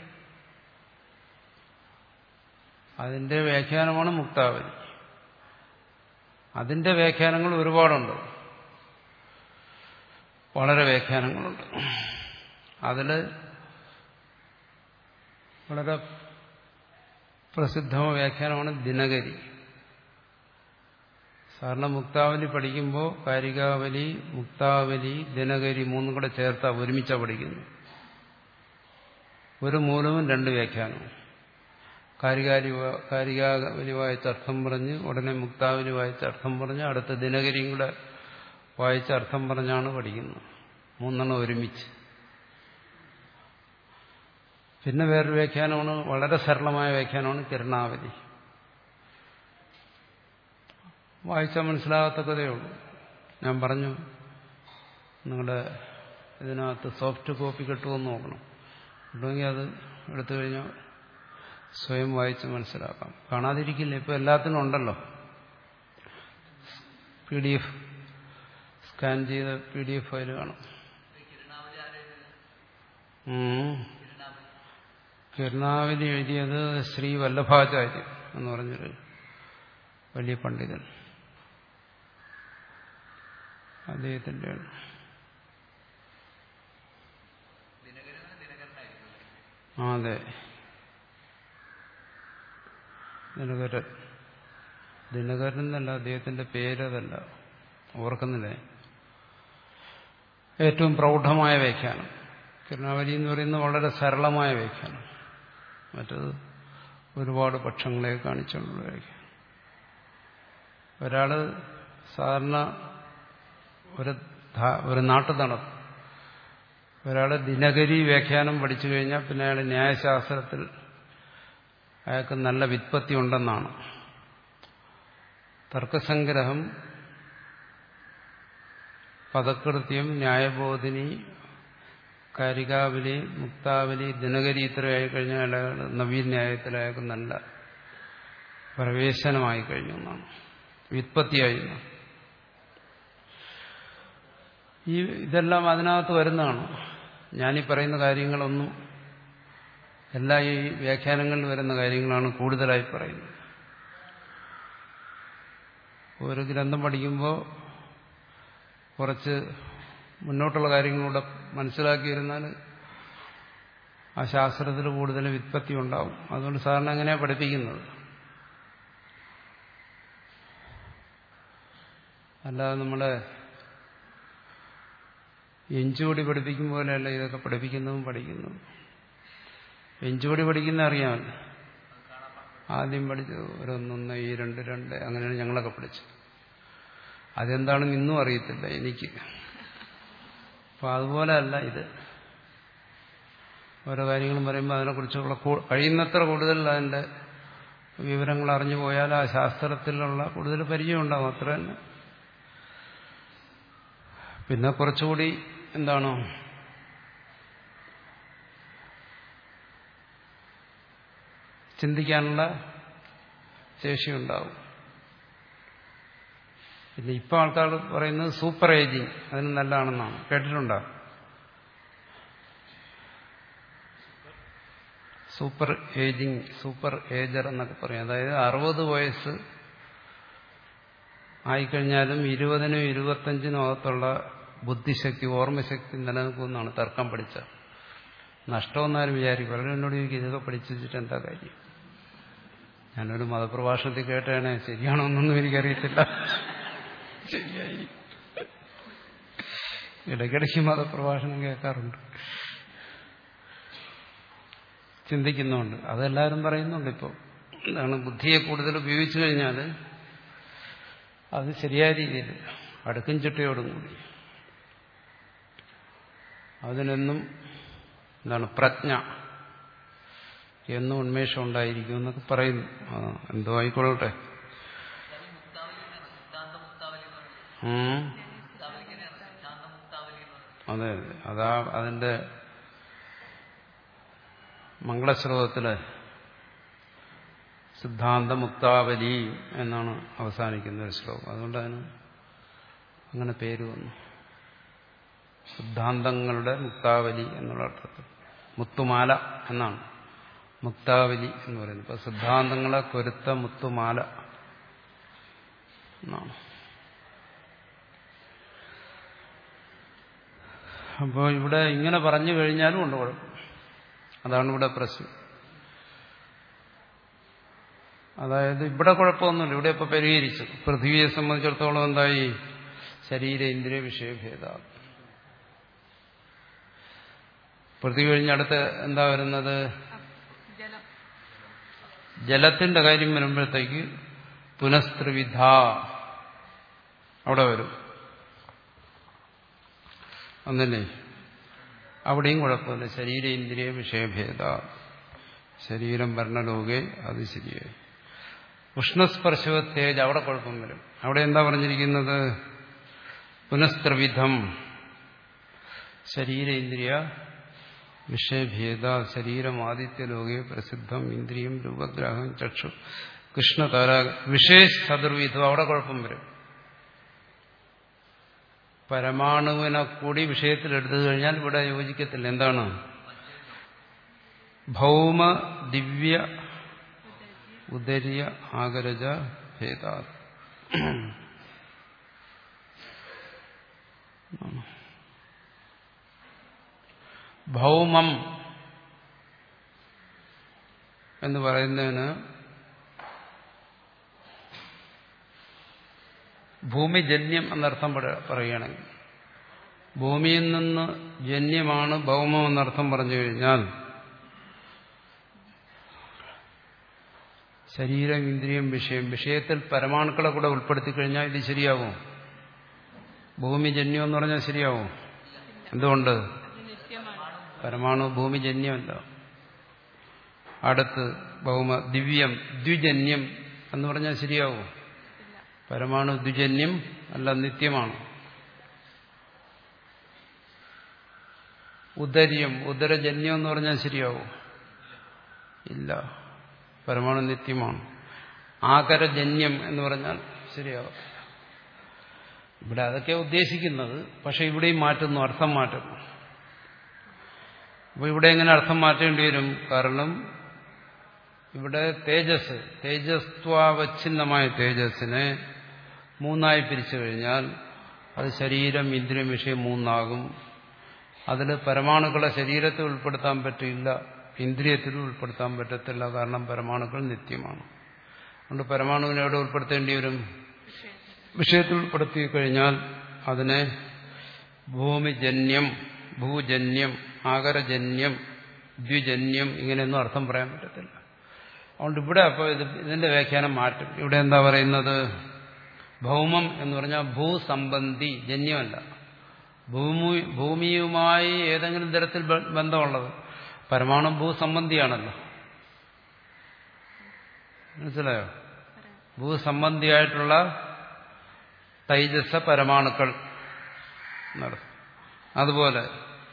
അതിന്റെ വ്യാഖ്യാനമാണ് മുക്താവലി. അതിന്റെ വ്യാഖ്യാനങ്ങൾ ഒരുപാടുണ്ട്. വളരെ വ്യാഖ്യാനങ്ങളുണ്ട്. അതില് വളരെ പ്രസിദ്ധമായ വ്യാഖ്യാനമാണ് ദിനകരി. സാധാരണ മുക്താവലി പഠിക്കുമ്പോൾ കാരികാവലി, മുക്താവലി, ദിനകരി മൂന്നും കൂടെ ചേർത്താ ഒരുമിച്ചാ പഠിക്കുന്നു. ഒരു മൂലവും രണ്ട് വ്യാഖ്യാനവും. കാരികാരി കാരികാവലി വായിച്ച അർത്ഥം പറഞ്ഞ് ഉടനെ മുക്താവലി വായിച്ച അർത്ഥം പറഞ്ഞ് അടുത്ത ദിനകരിയും കൂടെ വായിച്ച അർത്ഥം പറഞ്ഞാണ് പഠിക്കുന്നത്. മൂന്നെണ്ണം ഒരുമിച്ച്. പിന്നെ വേറൊരു വ്യാഖ്യാനമാണ്, വളരെ സരളമായ വ്യാഖ്യാനമാണ് കിരണാവലി. വായിച്ചാൽ മനസ്സിലാകത്തക്കതേ ഉള്ളൂ. ഞാൻ പറഞ്ഞു നിങ്ങളുടെ ഇതിനകത്ത് സോഫ്റ്റ് കോപ്പി കിട്ടുമെന്ന് നോക്കണം. കിട്ടുമെങ്കിൽ അത് എടുത്തു കഴിഞ്ഞാൽ സ്വയം വായിച്ച് മനസ്സിലാക്കാം. കാണാതിരിക്കില്ല. ഇപ്പം എല്ലാത്തിനും ഉണ്ടല്ലോ. പി ഡി എഫ് സ്കാൻ ചെയ്ത പി ഡി എഫ് ഫയൽ കാണും. കിരണാവലി എഴുതിയത് ശ്രീ വല്ലഭാചാര്യൻ എന്ന് പറഞ്ഞൊരു വലിയ പണ്ഡിതൻ. അദ്ദേഹത്തിന്റെ ആ അതെ ദിനകരൻ. ദിനകരൻ എന്നല്ല അദ്ദേഹത്തിന്റെ പേരതല്ല, ഓർക്കുന്നില്ലേ. ഏറ്റവും പ്രൗഢമായ വ്യാഖ്യാനം കിരണാവലി എന്ന് പറയുന്നത് വളരെ സരളമായ വ്യാഖ്യാനം. മറ്റത് ഒരുപാട് പക്ഷങ്ങളെ കാണിച്ചുകൊണ്ടുള്ള വ്യാഖ്യാനം. ഒരാള് സാധാരണ ഒരു ഒരു നാട്ടു നടക്കും. ഒരാള് ദിനകരി വ്യാഖ്യാനം പഠിച്ചു കഴിഞ്ഞാൽ പിന്നെ അയാൾ ന്യായശാസ്ത്രത്തിൽ അയാൾക്ക് നല്ല വ്യുത്പത്തി ഉണ്ടെന്നാണ്. തർക്കസംഗ്രഹം, പദകൃത്യം, ന്യായബോധിനി, കാരികാവലി, മുക്താവലി, ദിനകരി ഇത്രയായി കഴിഞ്ഞാൽ അയാൾ നവീൻ ന്യായത്തിൽ അയാൾക്ക് നല്ല പ്രവേശനമായി കഴിഞ്ഞു എന്നാണ്, വ്യുത്പത്തിയായി. ഈ ഇതെല്ലാം അതിനകത്ത് വരുന്നതാണ്. ഞാനീ പറയുന്ന കാര്യങ്ങളൊന്നും എല്ലാ ഈ വ്യാഖ്യാനങ്ങളിൽ വരുന്ന കാര്യങ്ങളാണ് കൂടുതലായി പറയുന്നത്. ഒരു ഗ്രന്ഥം പഠിക്കുമ്പോൾ കുറച്ച് മുന്നോട്ടുള്ള കാര്യങ്ങളൂടെ മനസ്സിലാക്കിയിരുന്നാൽ ആ ശാസ്ത്രത്തിൽ കൂടുതൽ വ്യുത്പത്തി ഉണ്ടാവും. അതുകൊണ്ട് സാധാരണ അങ്ങനെയാണ് പഠിപ്പിക്കുന്നത്. അല്ലാതെ നമ്മളെ എഞ്ചുകൂടി പഠിപ്പിക്കും പോലെയല്ല ഇതൊക്കെ പഠിപ്പിക്കുന്നതും പഠിക്കുന്നതും. എഞ്ചുകൂടി പഠിക്കുന്ന അറിയാമല്ലോ. ആദ്യം പഠിച്ചത് ഒരൊന്നൊന്ന് ഈ രണ്ട് രണ്ട് അങ്ങനെയാണ് ഞങ്ങളൊക്കെ പഠിച്ചത്. അതെന്താണെന്ന് ഇന്നും അറിയത്തില്ല എനിക്ക്. അപ്പം അതുപോലെ അല്ല ഇത്. ഓരോ കാര്യങ്ങളും പറയുമ്പോൾ അതിനെക്കുറിച്ചുള്ള കഴിയുന്നത്ര കൂടുതൽ അതിൻ്റെ വിവരങ്ങൾ അറിഞ്ഞു പോയാൽ ആ ശാസ്ത്രത്തിലുള്ള കൂടുതൽ പരിചയം ഉണ്ടാകും. അത്ര തന്നെ. പിന്നെ കുറച്ചുകൂടി എന്താണോ ചിന്തിക്കാനുള്ള ശേഷിയുണ്ടാവും. പിന്നെ ഇപ്പം ആൾക്കാർ പറയുന്നത് സൂപ്പർ ഏജിങ് അതിന് നല്ലതാണെന്നാണ്. കേട്ടിട്ടുണ്ടോ? സൂപ്പർ ഏജിങ്, സൂപ്പർ ഏജർ എന്നൊക്കെ പറയും. അതായത് അറുപത് വയസ്സ് ആയിക്കഴിഞ്ഞാലും ഇരുപതിനും ഇരുപത്തഞ്ചിനും അകത്തുള്ള ബുദ്ധിശക്തി, ഓർമ്മശക്തി നിലനിൽക്കുമെന്നാണ് തർക്കം പഠിച്ച. നഷ്ടമെന്നാരും വിചാരിക്കും. പലരും എന്നോട് ചോദിക്കും ഇതൊക്കെ പഠിച്ചിട്ട് എന്താ കാര്യം. ഞാനൊരു മതപ്രഭാഷണത്തിൽ കേട്ടാണ്. ശരിയാണോ എന്നൊന്നും എനിക്കറിയത്തില്ല. ശരിയായി. ഇടയ്ക്കിടയ്ക്ക് മതപ്രഭാഷണം കേൾക്കാറുണ്ട്, ചിന്തിക്കുന്നുണ്ട്. അതെല്ലാവരും പറയുന്നുണ്ട്. ഇപ്പോൾ എന്താണ് ബുദ്ധിയെ കൂടുതൽ ഉപയോഗിച്ചു കഴിഞ്ഞാൽ അത് ശരിയായ രീതിയിൽ അടുക്കും ചിട്ടയോടും കൂടി അതിനെന്നും എന്താണ് പ്രജ്ഞ എന്നും ഉന്മേഷം ഉണ്ടായിരിക്കും എന്നൊക്കെ പറയുന്നു. ആ എന്തോ ആയിക്കൊള്ളട്ടെ. അതെ അതെ അതാ അതിന്റെ മംഗളശ്ലോകത്തിലെ സിദ്ധാന്ത മുക്താവലി എന്നാണ് അവസാനിക്കുന്ന ഒരു ശ്ലോകം. അതുകൊണ്ട് അതിന് അങ്ങനെ പേര് വന്നു. സിദ്ധാന്തങ്ങളുടെ മുക്താവലി എന്നുള്ള അർത്ഥത്തിൽ മുത്തുമാല എന്നാണ് മുക്താവലി എന്ന് പറയുന്നത്. ഇപ്പൊ സിദ്ധാന്തങ്ങളെ കൊരുത്ത മുത്തുമാല എന്നാണ്. അപ്പോൾ ഇവിടെ ഇങ്ങനെ പറഞ്ഞു കഴിഞ്ഞാലും ഉണ്ട് കുഴപ്പം. അതാണ് ഇവിടെ പ്രശ്നം. അതായത് ഇവിടെ കുഴപ്പമൊന്നുമില്ല. ഇവിടെ ഇപ്പൊ പരിഹരിച്ചു. പൃഥ്വിയെ സംബന്ധിച്ചിടത്തോളം എന്തായി? ശരീര ഇന്ദ്രിയ വിഷയഭേദ. പൃഥ്വി കഴിഞ്ഞടുത്ത് എന്താ വരുന്നത്? ജലത്തിന്റെ കാര്യം വരുമ്പോഴത്തേക്ക് പുനസ്ത്രിവിധ അവിടെ വരും. ഒന്നല്ലേ? അവിടെയും കുഴപ്പമില്ല. ശരീര ഇന്ദ്രിയ വിഷയഭേദ. ശരീരം വർണ്ണലോകെ അത് ശരിയായി. ഉഷ്ണസ്പർശവ തേജ് അവിടെ കുഴപ്പം വരും. അവിടെ എന്താ പറഞ്ഞിരിക്കുന്നത്? പുനസ്ത്രിവിധം ശരീര ഇന്ദ്രിയ വിഷയഭേദ. ശരീരം ആദിത്യലോകെ പ്രസിദ്ധം ഇന്ദ്രിയം രൂപഗ്രാഹം ചക്ഷു കൃഷ്ണതാര വിശേഷ ചതുർവിധം. അവിടെ കുഴപ്പം വരും. പരമാണുവിനെ കൂടി വിഷയത്തിലെടുത്തു കഴിഞ്ഞാൽ ഇവിടെ യോജിക്കത്തില്ല. എന്താണ്? ഭൗമ ദിവ്യ ഉദര്യ ആകരജ ഭേദ. ഭൗമം എന്ന് പറയുന്നതിന് ഭൂമിജന്യം എന്നർത്ഥം പറയുകയാണെങ്കിൽ, ഭൂമിയിൽ നിന്ന് ജന്യമാണ് ഭൗമം എന്നർത്ഥം പറഞ്ഞു കഴിഞ്ഞാൽ ശരീരം ഇന്ദ്രിയം വിഷയം വിഷയത്തിൽ പരമാണുക്കളെ കൂടെ ഉൾപ്പെടുത്തി കഴിഞ്ഞാൽ ഇത് ശരിയാവും. ഭൂമിജന്യം എന്ന് പറഞ്ഞാൽ ശരിയാവും. എന്തുകൊണ്ട്? പരമാണു ഭൂമിജന്യമല്ല. അടുത്ത് ഭൗമ ദിവ്യം ദ്വിജന്യം എന്ന് പറഞ്ഞാൽ ശരിയാവും. പരമാണു ദ്വിജന്യം അല്ല, നിത്യമാണ്. ഉദര്യം ഉദരജന്യം എന്ന് പറഞ്ഞാൽ ശരിയാവും. ഇല്ല, പരമാണു നിത്യമാണ്. ആകരജന്യം എന്ന് പറഞ്ഞാൽ ശരിയാവും. ഇവിടെ അതൊക്കെ ഉദ്ദേശിക്കുന്നത്. പക്ഷെ ഇവിടെയും മാറ്റുന്നു, അർത്ഥം മാറ്റുന്നു. അപ്പോൾ ഇവിടെ എങ്ങനെ അർത്ഥം മാറ്റേണ്ടി വരും? കാരണം ഇവിടെ തേജസ് തേജസ്ത്വാവച്ഛിന്നമായ തേജസ്സിനെ മൂന്നായി പിരിച്ചു കഴിഞ്ഞാൽ അത് ശരീരം ഇന്ദ്രിയം വിഷയം മൂന്നാകും. അതിൽ പരമാണുക്കളെ ശരീരത്തിൽ ഉൾപ്പെടുത്താൻ പറ്റില്ല, ഇന്ദ്രിയത്തിൽ ഉൾപ്പെടുത്താൻ പറ്റത്തില്ല. കാരണം പരമാണുക്കൾ നിത്യമാണ്. അതുകൊണ്ട് പരമാണുവിനെ എവിടെ ഉൾപ്പെടുത്തേണ്ടി വരും? വിഷയത്തിൽ ഉൾപ്പെടുത്തി കഴിഞ്ഞാൽ അതിനെ ഭൂമിജന്യം, ഭൂജന്യം, ആകരജന്യം, ദ്വിജന്യം ഇങ്ങനെയൊന്നും അർത്ഥം പറയാൻ പറ്റത്തില്ല. അതുകൊണ്ട് ഇവിടെ അപ്പോൾ ഇത് ഇതിന്റെ വ്യാഖ്യാനം മാറ്റും. ഇവിടെ എന്താ പറയുന്നത്? ഭൗമം എന്ന് പറഞ്ഞാൽ ഭൂസംബന്ധി, ജന്യമല്ല. ഭൂമി ഭൂമിയുമായി ഏതെങ്കിലും തരത്തിൽ ബന്ധമുള്ളത്. പരമാണു ഭൂസംബന്ധിയാണല്ലോ. മനസ്സിലായോ? ഭൂസംബന്ധിയായിട്ടുള്ള തൈജസ പരമാണുക്കൾ. അതുപോലെ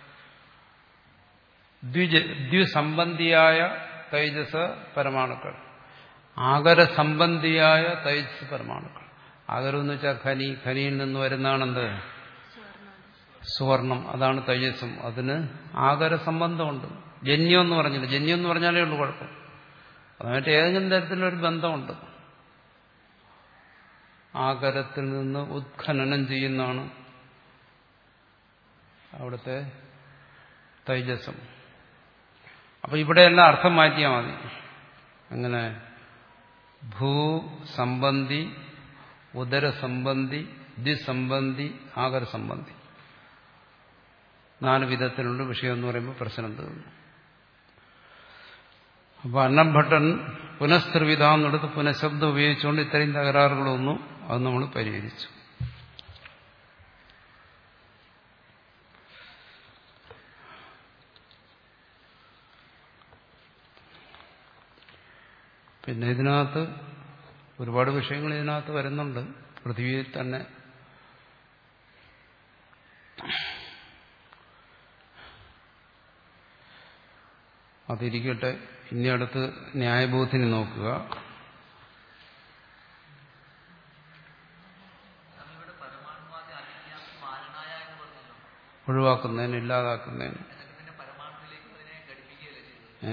ദ്വിസംബന്ധിയായ തൈജസ പരമാണുക്കൾ, ആകരസംബന്ധിയായ തൈജസ പരമാണുക്കൾ. ആകരം എന്ന് വെച്ചാൽ ഖനി, ഖനിയിൽ നിന്ന് വരുന്നതാണെന്ത്? സുവർണം. അതാണ് തൈജസം. അതിന് ആകരസംബന്ധമുണ്ട്. ജന്യം എന്ന് പറഞ്ഞില്ല. ജന്യം എന്ന് പറഞ്ഞാലേ ഉള്ളൂ കുഴപ്പം. അതുമായിട്ട് ഏതെങ്കിലും തരത്തിലൊരു ബന്ധമുണ്ട്. ആകരത്തിൽ നിന്ന് ഉത്ഖനനം ചെയ്യുന്നതാണ് അവിടുത്തെ തൈജസം. അപ്പൊ ഇവിടെയെല്ലാം അർത്ഥം മാറ്റിയാൽ മതി. അങ്ങനെ ഭൂസംബന്ധി, ഉദരസംബന്ധി, ദ്വിസംബന്ധി, ആകരസംബന്ധി, നാല് വിധത്തിലുള്ള വിഷയം എന്ന് പറയുമ്പോൾ പ്രശ്നം തീർന്നു. അപ്പൊ അന്നംഭട്ടൻ പുനഃസ്ത്രിവിധ എന്നെടുത്ത് പുനഃശബ്ദം ഉപയോഗിച്ചുകൊണ്ട് ഇത്രയും തകരാറുകളൊന്നും അത് നമ്മൾ പരിഹരിച്ചു. പിന്നെ ഇതിനകത്ത് ഒരുപാട് വിഷയങ്ങൾ ഇതിനകത്ത് വരുന്നുണ്ട്. പൃഥ്വിയിൽ തന്നെ അതിരിക്കട്ടെ. ഇനി അടുത്ത് ന്യായബോധിനി നോക്കുക. ഒഴിവാക്കുന്നതിന്, ഇല്ലാതാക്കുന്നതിന്. ഏ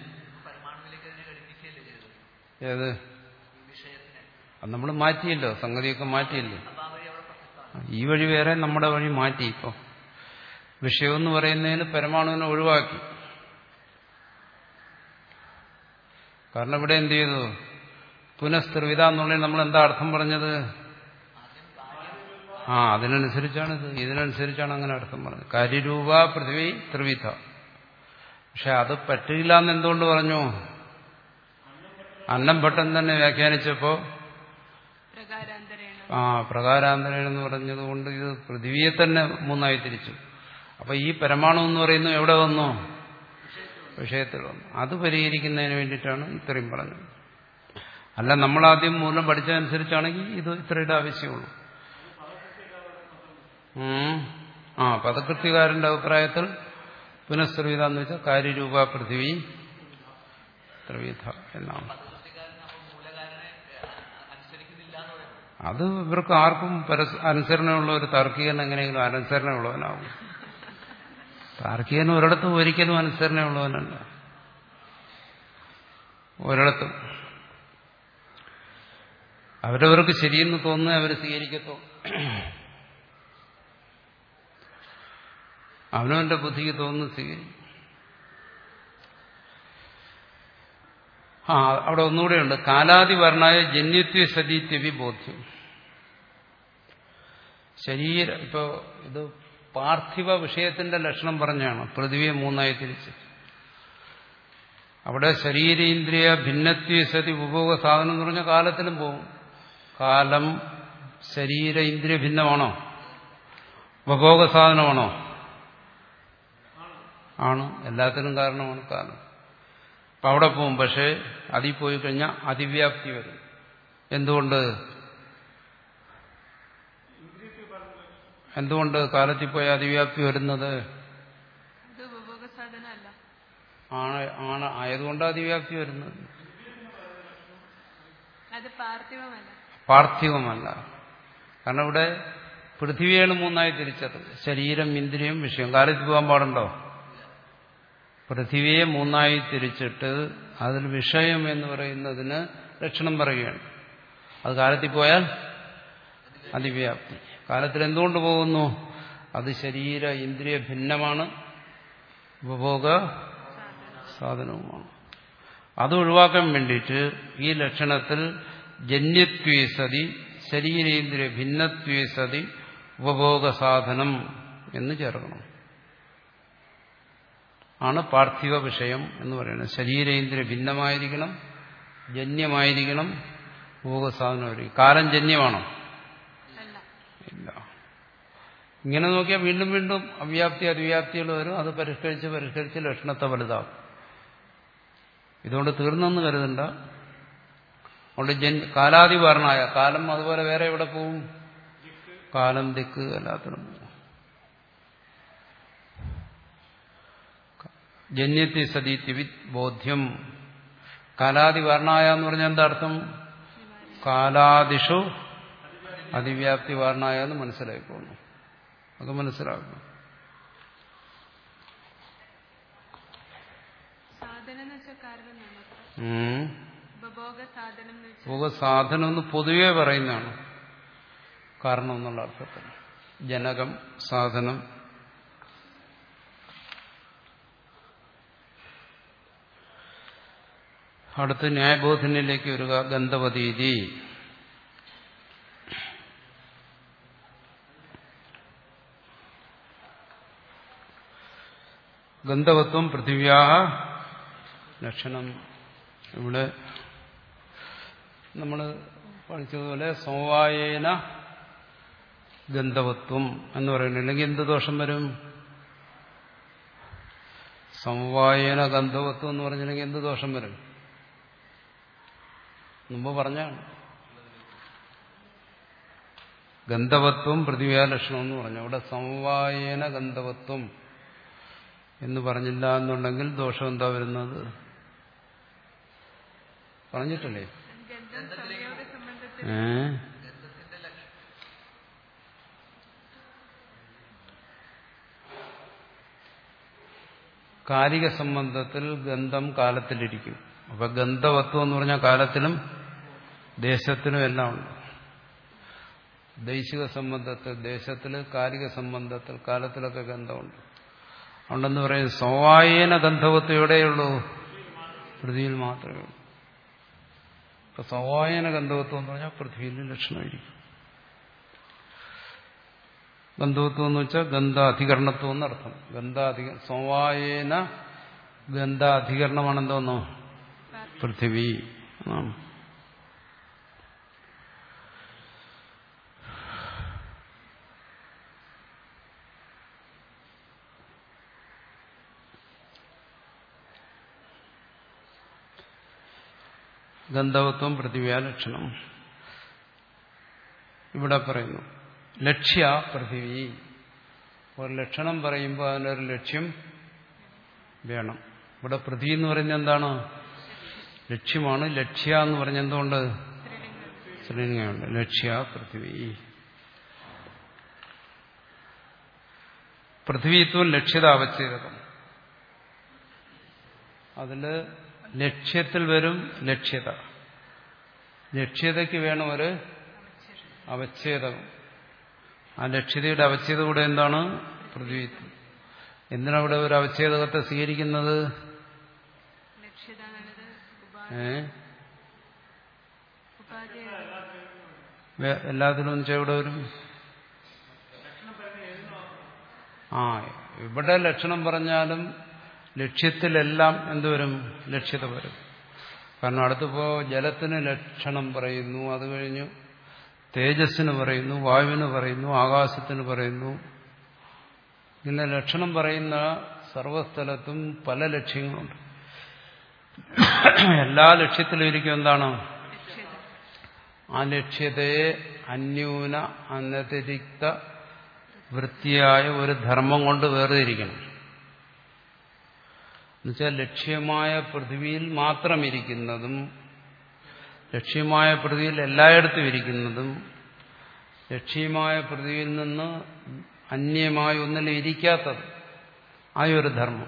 ഏത്? അത് നമ്മൾ മാറ്റിയല്ലോ, സംഗതിയൊക്കെ മാറ്റിയല്ലോ. ഈ വഴി വേറെ, നമ്മുടെ വഴി മാറ്റി. ഇപ്പൊ വിഷയമെന്ന് പറയുന്നതിന് പരമാണുവിനെ ഒഴിവാക്കി. കാരണം ഇവിടെ എന്ത് ചെയ്തു? പുനഃസ്ത്രിവിധ എന്നുള്ളതിന് നമ്മൾ എന്താ അർത്ഥം പറഞ്ഞത്? ആ അതിനനുസരിച്ചാണ് ഇത്. ഇതിനനുസരിച്ചാണ് അങ്ങനെ അർത്ഥം പറഞ്ഞത്. കാര്യരൂപ പൃഥ്വി ത്രിവിധ. പക്ഷെ അത് പറ്റില്ല എന്ന് എന്തുകൊണ്ട് പറഞ്ഞു? അന്നംഭട്ടൻ തന്നെ വ്യാഖ്യാനിച്ചപ്പോ ആ പ്രകാരാന്തരേണ എന്ന് പറഞ്ഞതുകൊണ്ട് ഇത് പൃഥ്വിയെ തന്നെ മൂന്നായി തിരിച്ചു. അപ്പൊ ഈ പരമാണു എന്ന് പറയുന്നത് എവിടെ വന്നു? വിഷയത്തിൽ വന്നു. അത് പരിഹരിക്കുന്നതിന് വേണ്ടിയിട്ടാണ് ഇത്രയും പറഞ്ഞത്. അല്ല, നമ്മളാദ്യം മൂലം പഠിച്ചതനുസരിച്ചാണെങ്കിൽ ഇത് ഇത്രയുടെ ആവശ്യമുള്ളൂ. ആ പദകൃത്യകാരന്റെ അഭിപ്രായത്തിൽ പുനഃസ്ത്രിവിധ എന്ന് വെച്ചാൽ കാര്യരൂപ പൃഥ്വി ത്രിവിധ എന്നാണ്. അത് ഇവർക്ക് ആർക്കും അനുസരണയുള്ള ഒരു താർക്കികൻ എങ്ങനെയെങ്കിലും അനുസരണയുള്ളവനാവും. താർക്കികൻ ഒരിടത്തും ഒരിക്കലും അനുസരണയുള്ളവനല്ല. ഒരിടത്തും അവരവർക്ക് ശരിയെന്ന് തോന്നുന്നത് അവർ സ്വീകരിക്കത്തോ. അവനവന്റെ ബുദ്ധിക്ക് തോന്നുന്നു സ്വീകരിക്കും. ആ അവിടെ ഒന്നുകൂടെയുണ്ട്. കാലാതിവർണായ ജന്യത്വ സതീത്വ ബോധ്യം. ശരീര ഇപ്പോ ഇത് പാർത്ഥിവ വിഷയത്തിന്റെ ലക്ഷണം പറഞ്ഞാണ് പൃഥ്വിയെ മൂന്നായി തിരിച്ച്. അവിടെ ശരീരേന്ദ്രിയ ഭിന്നത്വ സതി ഉപഭോഗ സാധനം എന്ന് പറഞ്ഞാൽ കാലത്തിലും പോകും. കാലം ശരീര ഇന്ദ്രിയ ഭിന്നമാണോ? ഉപഭോഗ സാധനമാണോ? ആണ്. എല്ലാത്തിനും കാരണമാണ് കാലം. അപ്പം അവിടെ പോവും. പക്ഷേ അതിൽ പോയി കഴിഞ്ഞാൽ അതിവ്യാപ്തി വരും. എന്തുകൊണ്ട്? എന്തുകൊണ്ട് കാലത്തിൽ പോയ അതിവ്യാപ്തി വരുന്നത്? ആണ് ആണ് ആയതുകൊണ്ട് അതിവ്യാപ്തി വരുന്നത്. പാർത്ഥിവമല്ല. കാരണം ഇവിടെ പൃഥ്വിയാണ് മൂന്നായി തിരിച്ചത്. ശരീരം, ഇന്ദ്രിയം, വിഷയം. കാലത്തിൽ പോകാൻ പാടുണ്ടോ? പൃഥ്വിയെ മൂന്നായി തിരിച്ചിട്ട് അതിൽ വിഷയം എന്ന് പറയുന്നതിന് ലക്ഷണം പറയുകയാണ്. അത് കാലത്തിൽ പോയാൽ അതിവ്യാപ്തി. കാലത്തിൽ എന്തുകൊണ്ട് പോകുന്നു? അത് ശരീര ഇന്ദ്രിയ ഭിന്നമാണ്, ഉപഭോഗ സാധനവുമാണ്. അത് ഒഴിവാക്കാൻ വേണ്ടിയിട്ട് ഈ ലക്ഷണത്തിൽ ജന്യത്വേ സതി ശരീരേന്ദ്രിയ ഭിന്നത്വേ സതി ഉപഭോഗ സാധനം എന്ന് ചേർക്കണം. ആണ് പാർത്ഥിവ വിഷയം എന്ന് പറയുന്നത്. ശരീരേന്ദ്രിയ ഭിന്നമായിരിക്കണം, ജന്യമായിരിക്കണം, ഭോഗസാധനമായിരിക്കും. കാലം ജന്യമാണോ? ഇല്ല. ഇങ്ങനെ നോക്കിയാൽ വീണ്ടും വീണ്ടും അവ്യാപ്തി അതിവ്യാപ്തികൾ വരും. അത് പരിഷ്കരിച്ച് പരിഷ്കരിച്ച് ലക്ഷണത്തെ വലുതാവും. ഇതുകൊണ്ട് തീർന്നെന്ന് കരുതണ്ട. അതുകൊണ്ട് ജൻ കാലാതിവാരണമായ കാലം അതുപോലെ വേറെ എവിടെ പോവും? കാലം ദിക്ക് എല്ലാത്തിനും പോവും. ജന്യത്തി സതീത്യവി ബോധ്യം. കാലാതിവാരണായ എന്ന് പറഞ്ഞാൽ എന്താ അർത്ഥം? കാലാദിഷു അതിവ്യാപ്തി വാരണായ എന്ന് മനസ്സിലായിക്കോളൂ. അത് മനസ്സിലാക്കണം. ഭോഗസാധനം എന്ന് പൊതുവെ പറയുന്നതാണ് കാരണം എന്നുള്ള അർത്ഥത്തിൽ. ജനകം, സാധനം. അടുത്ത് ന്യായബോധനയിലേക്ക് വരിക. ഗന്ധവതീതി. ഗന്ധവത്വം പൃഥിവ്യാ ലക്ഷണം. ഇവിടെ നമ്മൾ പഠിച്ചതുപോലെ സമവായേന ഗന്ധവത്വം എന്ന് പറയുന്നില്ലെങ്കിൽ എന്ത് ദോഷം വരും? സമവായേന ഗന്ധവത്വം എന്ന് പറഞ്ഞില്ലെങ്കിൽ എന്ത് ദോഷം വരും? മുമ്പ് പറഞ്ഞാണ്. ഗന്ധവത്വം പൃഥിവ്യാ ലക്ഷണം എന്ന് പറഞ്ഞു. അവിടെ സമവായേന ഗന്ധവത്വം എന്ന് പറഞ്ഞില്ല എന്നുണ്ടെങ്കിൽ ദോഷം എന്താ വരുന്നത്? പറഞ്ഞിട്ടല്ലേ? ഏ കാലിക സംബന്ധത്തിൽ ഗന്ധം കാലത്തിലിരിക്കും. അപ്പൊ ഗന്ധവത്വം എന്ന് പറഞ്ഞാൽ കാലത്തിലും ദേശത്തിലും എല്ലാം ഉണ്ട്. ദൈശിക സംബന്ധത്തിൽ ദേശത്തിൽ, കാലിക സംബന്ധത്തിൽ കാലത്തിലൊക്കെ ഗന്ധമുണ്ട്. അതുകൊണ്ടെന്ന് പറയുന്നത് സമവായേന ഗന്ധവത്വം എവിടെയുള്ളൂ? പൃഥ്വിയിൽ മാത്രമേ ഉള്ളൂ. ഇപ്പൊ സമവായേന ഗന്ധവത്വം എന്ന് പറഞ്ഞാൽ പൃഥ്വിയിൽ ലക്ഷണമായിരിക്കും. ഗന്ധവത്വം എന്ന് വെച്ചാൽ ഗന്ധാധികരണത്വം എന്നർത്ഥം. ഗന്ധാധിക സമവായേന ഗന്ധാധികരണമാണെന്തോന്നോ? പൃഥ്വി. ഗന്ധവത്വം പൃഥിവ്യാ ലക്ഷണം. ഇവിടെ പറയുന്നു ലക്ഷ്യ പൃഥിവി. ഒരു ലക്ഷണം പറയുമ്പോൾ അതിനൊരു ലക്ഷ്യം വേണം. ഇവിടെ പൃഥ്വി എന്ന് പറയുന്നത് എന്താണ്? ലക്ഷ്യമാണ്. ലക്ഷ്യ എന്ന് പറഞ്ഞ എന്തുകൊണ്ട്? സ്ത്രീലിംഗമുണ്ട്. ലക്ഷ്യ പൃഥിവി. പൃഥ്വിത്വം ലക്ഷ്യത അവച്ഛേദകം. അതില് ലക്ഷ്യത്തിൽ വരും ലക്ഷ്യത. ലക്ഷ്യതയ്ക്ക് വേണം ഒരു അവച്ഛേദകം. ആ ലക്ഷ്യതയുടെ അവച്ഛേദം കൂടെ എന്താണ്? പൃഥ്വിത്വം. എന്തിനവിടെ ഒരു അവച്ഛേദകത്തെ സ്വീകരിക്കുന്നത്? ഏ എല്ലാത്തിനും ഇവിടെ വരും. ആ ഇവിടെ ലക്ഷണം പറഞ്ഞാലും ലക്ഷ്യത്തിലെല്ലാം എന്തുവരും? ലക്ഷ്യത വരും. കാരണം അടുത്തിപ്പോ ജലത്തിന് ലക്ഷണം പറയുന്നു, അത് കഴിഞ്ഞു തേജസ്സിന് പറയുന്നു, വായുവിന് പറയുന്നു, ആകാശത്തിന് പറയുന്നു. ഇങ്ങനെ ലക്ഷണം പറയുന്ന സർവസ്ഥലത്തും പല ലക്ഷ്യങ്ങളുണ്ട്. എല്ലാ ലക്ഷ്യത്തിലും ഇരിക്കും എന്താണ്? ആ ലക്ഷ്യതയെ അന്യൂന അനതിരിക്ത വൃത്തിയായ ഒരു ധർമ്മം കൊണ്ട് വേർതിരിക്കണം. എന്നുവെച്ചാൽ ലക്ഷ്യമായ പൃഥ്വിയിൽ മാത്രം ഇരിക്കുന്നതും ലക്ഷ്യമായ പൃഥ്വിയിൽ എല്ലായിടത്തും ഇരിക്കുന്നതും ലക്ഷ്യമായ പൃഥ്വിയിൽ നിന്ന് അന്യമായ ഒന്നിലും ഇരിക്കാത്തത് ആ ഒരു ധർമ്മം.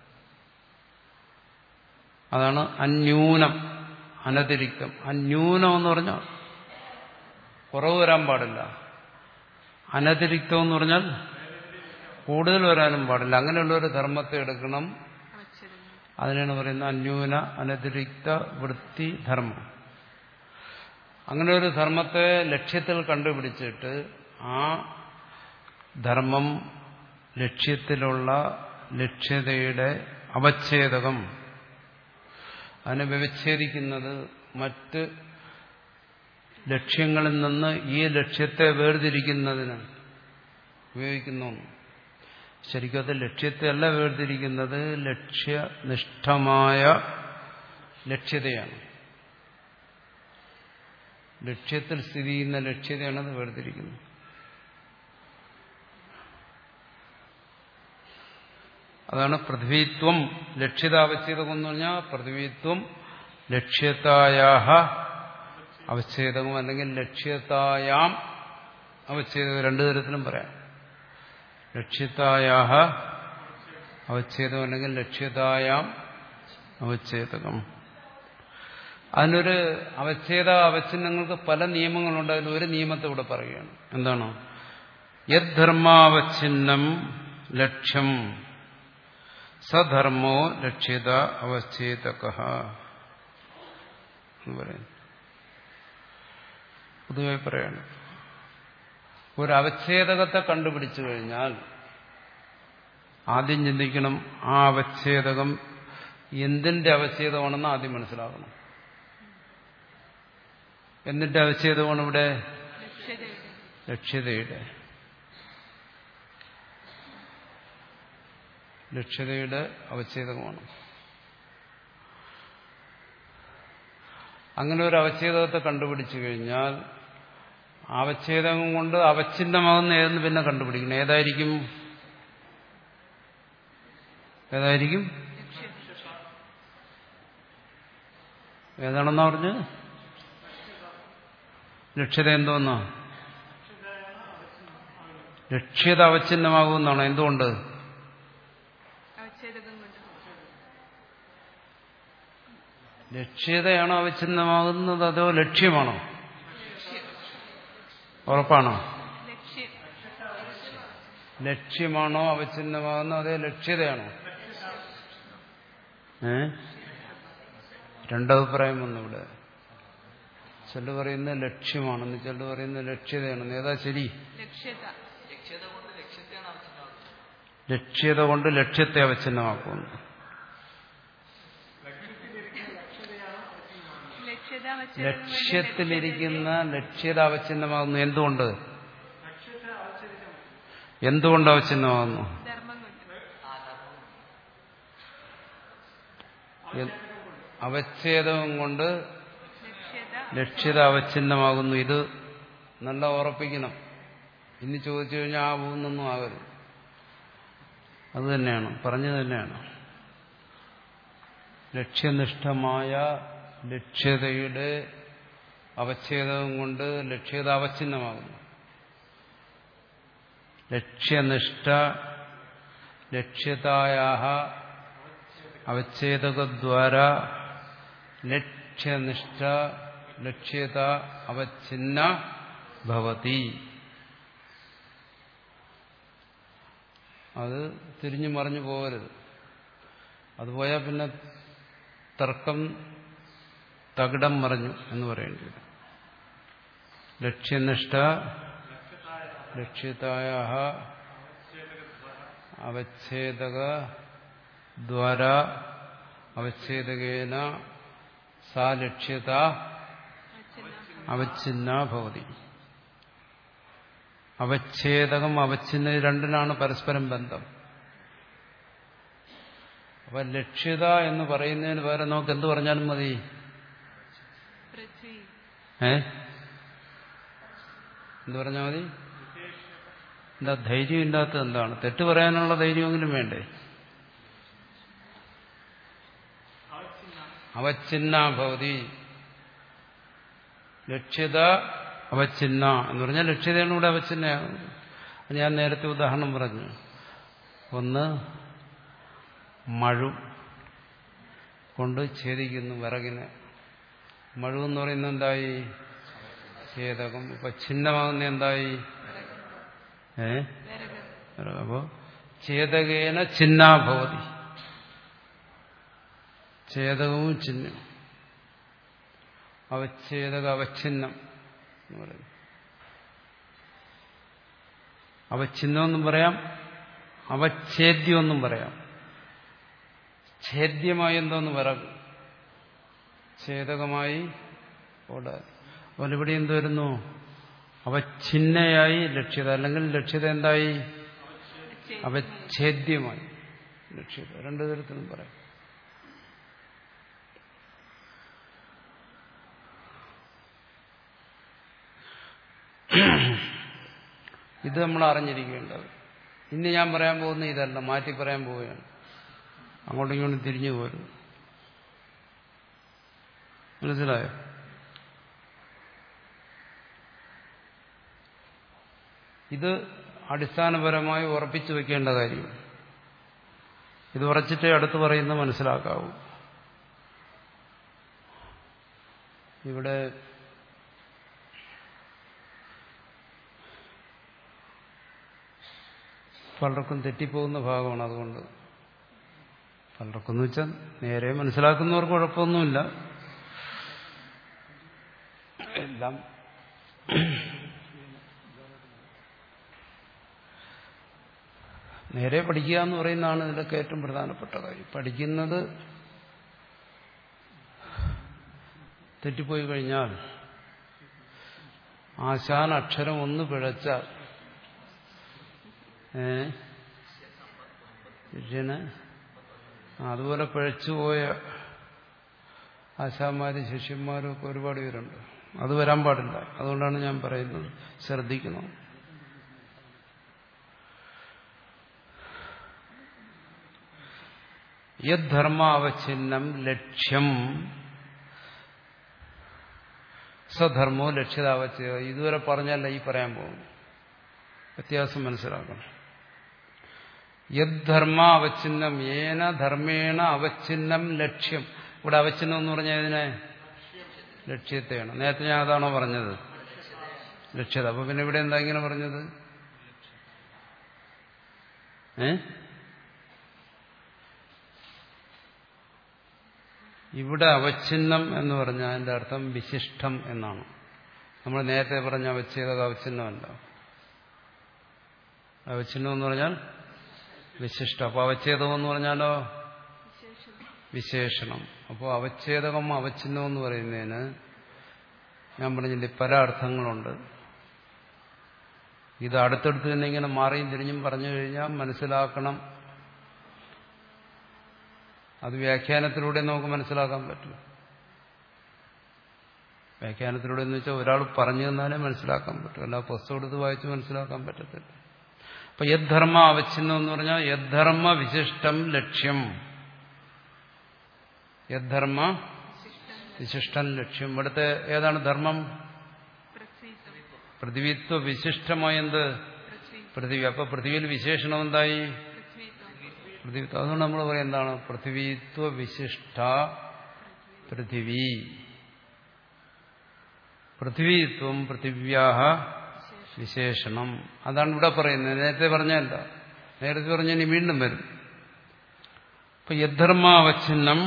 അതാണ് അന്യൂനം അനതിരിക്തം. അന്യൂനം എന്ന് പറഞ്ഞാൽ കുറവ് വരാൻ പാടില്ല. അനതിരിക്തം എന്ന് പറഞ്ഞാൽ കൂടുതൽ വരാനും പാടില്ല. അങ്ങനെയുള്ള ഒരു ധർമ്മത്തെ എടുക്കണം. അതിനാണ് പറയുന്നത് അന്യൂന അനതിരിക്ത വൃത്തി ധർമ്മം. അങ്ങനെ ഒരു ധർമ്മത്തെ ലക്ഷ്യത്തിൽ കണ്ടുപിടിച്ചിട്ട് ആ ധർമ്മം ലക്ഷ്യത്തിലുള്ള ലക്ഷ്യതയുടെ അവച്ഛേദകം, അതിനെ വ്യവച്ഛേദിക്കുന്നത് മറ്റ് ലക്ഷ്യങ്ങളിൽ നിന്ന് ഈ ലക്ഷ്യത്തെ വേർതിരിക്കുന്നതിന് ഉപയോഗിക്കുന്നു. ശരിക്കും അത് ലക്ഷ്യത്തെ അല്ല വേർതിരിക്കുന്നത്, ലക്ഷ്യനിഷ്ഠമായ ലക്ഷ്യതയാണ്. ലക്ഷ്യത്തിൽ സ്ഥിതി ചെയ്യുന്ന ലക്ഷ്യതയാണ് അത് വേർതിരിക്കുന്നത്. അതാണ് പൃഥ്വിത്വം ലക്ഷ്യതാവച്ഛേദകം എന്ന് പറഞ്ഞാൽ പൃഥ്വിത്വം ലക്ഷ്യതായാഹ അവച്ഛേദകം, അല്ലെങ്കിൽ ലക്ഷ്യതായാം അവച്ഛേദകം, രണ്ടു തരത്തിലും പറയാം. ലക്ഷ്യതായാഹ അവച്ഛേദം അല്ലെങ്കിൽ ലക്ഷ്യതായാം അവച്ഛേദകം. അതിനൊരു അവച്ഛേദ അവച്ഛിന്നങ്ങൾക്ക് പല നിയമങ്ങളുണ്ട്. അതിൽ ഒരു നിയമത്തെ ഇവിടെ പറയുകയാണ്. എന്താണ്? യദ്ധർമാവച്ഛിന്നം ലക്ഷ്യം സധർമ്മോ ലക്ഷ്യത അവച്ഛേദകഃ എന്ന് പറയുന്നു. പൊതുവെ പറയാണ്, ഒരു അവച്ഛേദകത്തെ കണ്ടുപിടിച്ചു കഴിഞ്ഞാൽ ആദ്യം ചിന്തിക്കണം, ആ അവച്ഛേദകം എന്തിന്റെ അവച്ഛേദമാണെന്ന് ആദ്യം മനസ്സിലാക്കണം. എന്തിന്റെ അവച്ഛേദമാണ് ഇവിടെ? ലക്ഷ്യതയുടെ. ലക്ഷ്യതയുടെ അവച്ഛേദകമാണ്. അങ്ങനെ ഒരു അവച്ഛേദകത്തെ കണ്ടുപിടിച്ചു കഴിഞ്ഞാൽ അവച്ഛേദകം കൊണ്ട് അവച്ഛിന്നമാകുന്ന ഏതെന്ന് പിന്നെ കണ്ടുപിടിക്കണം. ഏതായിരിക്കും ഏതായിരിക്കും ഏതാണെന്നാ പറഞ്ഞ്? ലക്ഷ്യത എന്തോന്നാ? ലക്ഷ്യത അവച്ഛിന്നമാകുമെന്നാണ്. എന്തുകൊണ്ട്? ലക്ഷ്യതയാണോ അവച്ഛിന്നമാകുന്നത്, അതോ ലക്ഷ്യമാണോ? ഉറപ്പാണോ? ലക്ഷ്യമാണോ അവച്ഛിന്നമാകുന്നത്, അതേ ലക്ഷ്യതയാണോ? ഏ രണ്ടഭിപ്രായം വന്നു ഇവിടെ. ചിലർ പറയുന്നത് ലക്ഷ്യമാണെന്ന്, ചിലർ പറയുന്നത് ലക്ഷ്യതയാണെന്ന്. ഏതാ ശരി? ലക്ഷ്യത കൊണ്ട് ലക്ഷ്യത്തെ അവച്ഛിന്നമാക്കുന്നു. ലക്ഷ്യത്തിലിരിക്കുന്ന ലക്ഷ്യത അവച്ഛിന്നമാകുന്നു. എന്തുകൊണ്ട്? എന്തുകൊണ്ട് അവച്ഛിന്നമാകുന്നു? അവച്ഛേദം കൊണ്ട് ലക്ഷ്യത അവച്ഛിന്നമാകുന്നു. ഇത് നല്ല ഉറപ്പിക്കണം. ഇനി ചോദിച്ചു കഴിഞ്ഞാൽ ആ പോകുന്നൊന്നും ആകരുത്. അത് തന്നെയാണ് പറഞ്ഞു തന്നെയാണ്. ലക്ഷ്യനിഷ്ഠമായ ലക്ഷ്യതയുടെ അവച്ഛേദം കൊണ്ട് ലക്ഷ്യത അവച്ഛിന്നമാകുന്നു. ലക്ഷ്യനിഷ്ഠ ലക്ഷ്യതായാഹ അവച്ഛേദകദ്വാര ലക്ഷ്യനിഷ്ഠ ലക്ഷ്യത അവച്ഛിന്ന ഭവതി. അത് തിരിഞ്ഞു മറിഞ്ഞു പോകരുത്. അത് പോയാൽ പിന്നെ തർക്കം തകിടം മറിഞ്ഞു എന്ന് പറയേണ്ടി വരും. ലക്ഷ്യനിഷ്ഠ ലക്ഷ്യതായാഹ അവച്ഛേദക ദ്വാര അവച്ഛേദകേന സാ ലക്ഷ്യത അവച്ഛിന്ന ഭവതി. അവച്ഛേദകം അവച്ഛിന്ന രണ്ടിനാണ് പരസ്പരം ബന്ധം. അപ്പൊ ലക്ഷ്യത എന്ന് പറയുന്നതിന് പകരം നമുക്ക് എന്ത് പറഞ്ഞാലും മതി. ഏ എന്ത് പറഞ്ഞാൽ മതി? എന്താ ധൈര്യം ഇല്ലാത്തത്? എന്താണ്? തെറ്റ് പറയാനുള്ള ധൈര്യമെങ്കിലും വേണ്ടേ? അവച്ഛിന്ന ഭവതി. ലക്ഷ്യത അവച്ഛിന്ന എന്ന് പറഞ്ഞാൽ ലക്ഷ്യതയാണ് ഇവിടെ അവച്ഛിന്നയാകുന്നത്. ഞാൻ നേരത്തെ ഉദാഹരണം പറഞ്ഞു. ഒന്ന്, മഴു കൊണ്ട് ഛേദിക്കുന്നു വിറകിനെ. മഴു എന്ന് പറയുന്നത് എന്തായി? ഛേദകം. ഇപ്പൊ ഛിന്നമാകുന്ന എന്തായി? ഏ അപ്പോ ഛേദകേന ഛിന്നാഭവതി. ഛേദകവും ഛിന്നം. അവച്ഛേദക അവച്ഛിന്നം എന്ന് പറയുന്നു. അവച്ഛിന്നം എന്നും പറയാം, അവച്ഛേദ്യമെന്നും പറയാം. ഛേദ്യമായി എന്തോന്ന് വരാം, ഛേദകമായി ഓടാൻ. അപ്പോൾ ഇവിടെ എന്ത് വരുന്നു? അവച്ഛിന്നയായി ലക്ഷ്യത, അല്ലെങ്കിൽ ലക്ഷ്യത എന്തായി? അവച്ഛേദ്യമായി ലക്ഷ്യത. രണ്ടു തരത്തിലും പറയാം. ഇത് നമ്മൾ അറിഞ്ഞിരിക്കേണ്ടത്. ഇനി ഞാൻ പറയാൻ പോകുന്ന ഇതല്ല, മാറ്റി പറയാൻ പോവുകയാണ്. അങ്ങോട്ടും ഇങ്ങോട്ടും തിരിഞ്ഞു പോരും. മനസ്സിലായോ? ഇത് അടിസ്ഥാനപരമായി ഉറപ്പിച്ചു വെക്കേണ്ട കാര്യം. ഇത് ഉറച്ചിട്ടേ അടുത്ത് പറയുന്നത് മനസ്സിലാക്കാവൂ. ഇവിടെ പലർക്കും തെറ്റിപ്പോകുന്ന ഭാഗമാണ്. അതുകൊണ്ട് പലർക്കും എന്ന് വെച്ചാൽ നേരെ മനസ്സിലാക്കുന്നവർക്ക് കുഴപ്പമൊന്നുമില്ല. എല്ലാം നേരെ പഠിക്കുക എന്ന് പറയുന്നതാണ് ഇതിലൊക്കെ ഏറ്റവും പ്രധാനപ്പെട്ട കാര്യം. പഠിക്കുന്നത് തെറ്റിപ്പോയി കഴിഞ്ഞാൽ, ആശാൻ അക്ഷരം ഒന്ന് പിഴച്ചാൽ ശിഷ്യന് അതുപോലെ പിഴച്ചുപോയ ആശാന്മാരും ശിഷ്യന്മാരും ഒക്കെ ഒരുപാട് പേരുണ്ട്. അത് വരാൻ പാടില്ല. അതുകൊണ്ടാണ് ഞാൻ പറയുന്നത്, ശ്രദ്ധിക്കണം. യദ്ധർമ്മ അവച്ഛിന്നം ലക്ഷ്യം സധർമ്മോ ലക്ഷ്യതാവച്ഛേദ. ഇതുവരെ പറഞ്ഞല്ല ഈ പറയാൻ പോകുന്നു. വ്യത്യാസം മനസ്സിലാക്കണം. യദ്ധർമ്മ അവച്ഛിന്നം ഏന ധർമ്മേണ അവച്ഛിന്നം ലക്ഷ്യം. ഇവിടെ അവച്ഛിന്നം എന്ന് പറഞ്ഞാൽ ഇതിനെ ലക്ഷ്യത്തെയാണ്. നേരത്തെ ഞാൻ അതാണോ പറഞ്ഞത്? ലക്ഷ്യത. അപ്പൊ പിന്നെ ഇവിടെ എന്താ ഇങ്ങനെ പറഞ്ഞത്? ഏ ഇവിടെ അവച്ഛിന്നം എന്ന് പറഞ്ഞാൽ അതിന്റെ അർത്ഥം വിശിഷ്ടം എന്നാണ്. നമ്മൾ നേരത്തെ പറഞ്ഞ അവച്ഛേദക അവച്ഛിന്നമല്ല. അവച്ഛിന്നം എന്ന് പറഞ്ഞാൽ വിശിഷ്ടം. അപ്പൊ അവച്ഛേദം എന്ന് പറഞ്ഞാലോ വിശേഷണം. അപ്പോൾ അവച്ഛേദകം അവച്ഛിന്നം എന്ന് പറയുന്നതിന് ഞാൻ പറഞ്ഞില്ലേ പല അർത്ഥങ്ങളുണ്ട്. ഇത് അടുത്തടുത്ത് തന്നെ ഇങ്ങനെ മാറിയും തിരിഞ്ഞും പറഞ്ഞു കഴിഞ്ഞാൽ മനസ്സിലാക്കണം. അത് വ്യാഖ്യാനത്തിലൂടെ നമുക്ക് മനസ്സിലാക്കാൻ പറ്റും. വ്യാഖ്യാനത്തിലൂടെ എന്ന് വെച്ചാൽ ഒരാൾ പറഞ്ഞു തന്നാലേ മനസ്സിലാക്കാൻ പറ്റും. അല്ല പുസ്തകം എടുത്ത് വായിച്ച് മനസ്സിലാക്കാൻ പറ്റത്തില്ല. അപ്പൊ യദ്ധർമ്മ അവച്ഛിന്നം എന്ന് പറഞ്ഞാൽ യദ്ധർമ്മ വിശിഷ്ടം ലക്ഷ്യം. യദ്ധർമ്മ വിശിഷ്ടം ലക്ഷ്യം. ഇവിടുത്തെ ഏതാണ് ധർമ്മം? പൃഥ്വിത്വ വിശിഷ്ടമായ എന്ത്? പൃഥ്വി. അപ്പൊ പൃഥ്വിയിൽ വിശേഷണം എന്തായി? പൃഥ്വിത്വം. അതുകൊണ്ട് നമ്മൾ പറയാം എന്താണ്? പൃഥ്വിത്വ വിശിഷ്ട പൃഥിവി. പൃഥ്വിത്വം പൃഥിവ്യാഹ വിശേഷണം. അതാണ് ഇവിടെ പറയുന്നത്. നേരത്തെ പറഞ്ഞല്ല. നേരത്തെ പറഞ്ഞാൽ ഇനി വീണ്ടും വരും. ഇപ്പൊ യദ്ധർമാവച്ഛിന്നം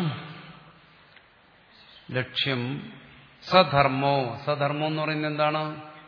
ലക്ഷ്യം സധർമ്മോ. സധർമ്മം എന്ന് പറയുന്നത് എന്താണ്?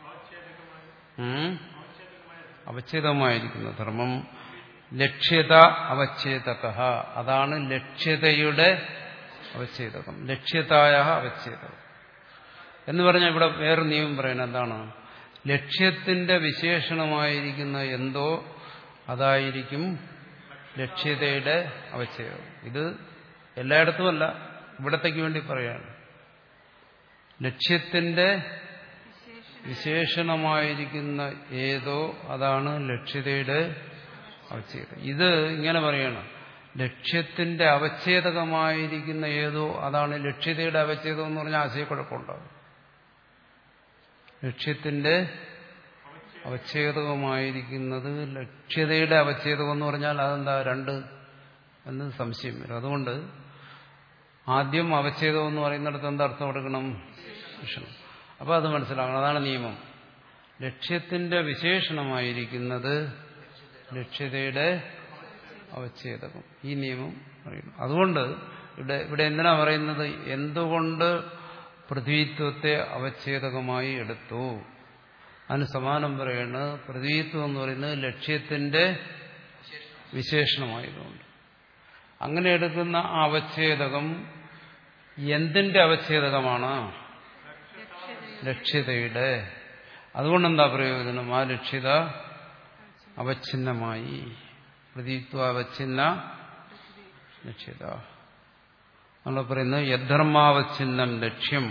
അവച്ഛേദമായിരിക്കുന്ന ധർമ്മം. ലക്ഷ്യത അവച്ഛേദക. അതാണ് ലക്ഷ്യതയുടെ അവച്ഛേദകം. ലക്ഷ്യതായ അവച്ഛേദകം എന്ന് പറഞ്ഞാൽ ഇവിടെ വേറെ നിയമം പറയണം. എന്താണ്? ലക്ഷ്യത്തിന്റെ വിശേഷണമായിരിക്കുന്ന എന്തോ അതായിരിക്കും ലക്ഷ്യതയുടെ അവച്ഛേദം. ഇത് എല്ലായിടത്തുമല്ല, ഇവിടത്തേക്ക് വേണ്ടി പറയാണ്. ലക്ഷ്യത്തിന്റെ വിശേഷണമായിരിക്കുന്ന ഏതോ അതാണ് ലക്ഷ്യതയുടെ അവച്ഛേദം. ഇത് ഇങ്ങനെ പറയണം. ലക്ഷ്യത്തിന്റെ അവച്ഛേദകമായിരിക്കുന്ന ഏതോ അതാണ് ലക്ഷ്യതയുടെ അവച്ഛേദം എന്ന് പറഞ്ഞാൽ ആശയക്കുഴപ്പമുണ്ടാകും. ലക്ഷ്യത്തിന്റെ അവച്ഛേദകമായിരിക്കുന്നത് ലക്ഷ്യതയുടെ അവച്ഛേദകം എന്ന് പറഞ്ഞാൽ അതെന്താ രണ്ട് എന്ന് സംശയം വരും. അതുകൊണ്ട് ആദ്യം അവച്ഛേദം എന്ന് പറയുന്നിടത്ത് എന്താ അർത്ഥം കൊടുക്കണം? വിശേഷണം. അപ്പൊ അത് മനസ്സിലാക്കണം. അതാണ് നിയമം. ലക്ഷ്യത്തിന്റെ വിശേഷണമായിരിക്കുന്നത് ലക്ഷ്യതയുടെ അവച്ഛേദകം. ഈ നിയമം പറയുന്നു. അതുകൊണ്ട് ഇവിടെ ഇവിടെ എന്തിനാ പറയുന്നത്? എന്തുകൊണ്ട് പൃഥ്വിത്വത്തെ അവച്ഛേദകമായി എടുത്തു? അതിന് സമാനം പറയുന്നത് പൃഥ്വിത്വം എന്ന് പറയുന്നത് ലക്ഷ്യത്തിന്റെ വിശേഷണമായതുകൊണ്ട്. അങ്ങനെ എടുക്കുന്ന ആ അവച്ഛേദകം എന്തിന്റെ അവച്ഛേദകമാണ്? ലക്ഷ്യതയുടെ. അതുകൊണ്ടെന്താ പ്രയോജനം? ആ ലക്ഷ്യത അവച്ഛിന്നമായി. പ്രതിത്വാവച്ഛിന്ന ലക്ഷ്യത. നമ്മൾ പറയുന്നത് യദ്ധർമാവച്ഛിന്നം ലക്ഷ്യം,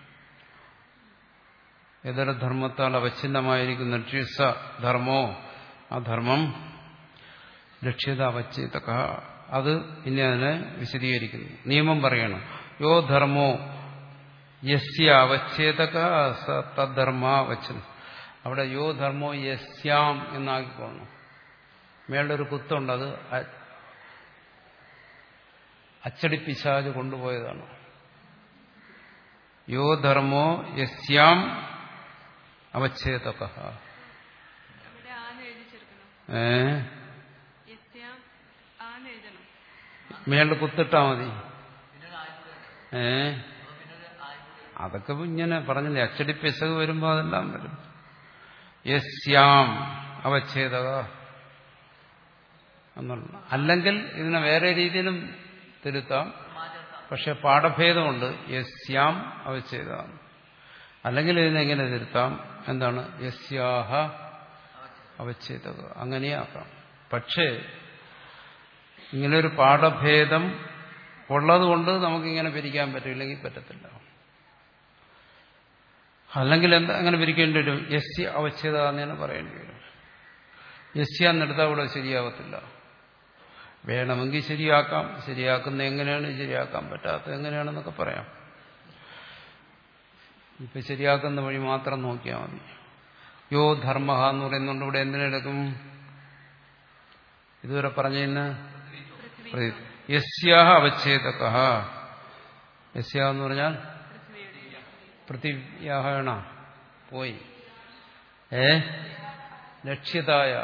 യഥർധർമ്മത്താൽ അവച്ഛിന്നമായിരിക്കുന്ന ലക്ഷ്യസ ധർമ്മോ, ആ ധർമ്മം ലക്ഷ്യത അവച്ഛേദക. അത് ഇനി അതിനെ വിശദീകരിക്കുന്നു. നിയമം പറയണം. യോ ധർമ്മോ യസ്യ അവച്ഛേദക സ തദ്ധർമാവച്ഛൻ. അവിടെ യോ ധർമ്മോ യസ്യാം എന്നാക്കിക്കോണം. മേളൊരു കുത്തുണ്ട്, അത് അച്ചടിപ്പിശാജ് കൊണ്ടുപോയതാണ്. യോ ധർമ്മോ യസ്യാം അവച്ഛേദക. ഏ മേളിൽ കുത്തിട്ടാ മതി. ഏ അതൊക്കെ ഇങ്ങനെ പറഞ്ഞില്ലേ, അച്ചടിപ്പിശക് വരുമ്പോ അതെല്ലാം വരും. യസ്യാം അവച്ഛേദക എന്നുള്ള. അല്ലെങ്കിൽ ഇതിനെ വേറെ രീതിയിലും തിരുത്താം, പക്ഷെ പാഠഭേദമുണ്ട്. യസ്യാം അവച്ഛേദ. അല്ലെങ്കിൽ ഇതിനെങ്ങനെ തിരുത്താം? എന്താണ്? യസ്യാഹ അവച്ഛേദക. അങ്ങനെയാക്കാം. പക്ഷേ ഇങ്ങനൊരു പാഠഭേദം ഉള്ളതുകൊണ്ട് നമുക്കിങ്ങനെ പിരിക്കാൻ പറ്റും, ഇല്ലെങ്കിൽ പറ്റത്തില്ല. അല്ലെങ്കിൽ എന്താ അങ്ങനെ പിരിക്കേണ്ടി വരും? യസ്യ അവച്ഛേദ എന്ന് തന്നെ പറയേണ്ടി വരും. യസ്യ എന്നെടുത്താൽ ഇവിടെ ശരിയാവത്തില്ല. വേണമെങ്കിൽ ശരിയാക്കാം. ശരിയാക്കുന്ന എങ്ങനെയാണ്, ശരിയാക്കാൻ പറ്റാത്തത് എങ്ങനെയാണെന്നൊക്കെ പറയാം. ഇപ്പൊ ശരിയാക്കുന്ന വഴി മാത്രം നോക്കിയാൽ മതി. യോ ധർമ്മ എന്ന് പറയുന്നുണ്ട്. ഇവിടെ എന്തിനെടുക്കും? ഇതുവരെ പറഞ്ഞതിന് യസ്യാഹ അവച്ഛേദക. യസ്യ എന്ന് പറഞ്ഞാൽ പൃഥിവ്യാഹണ പോയി. ഏ ലക്ഷ്യതായ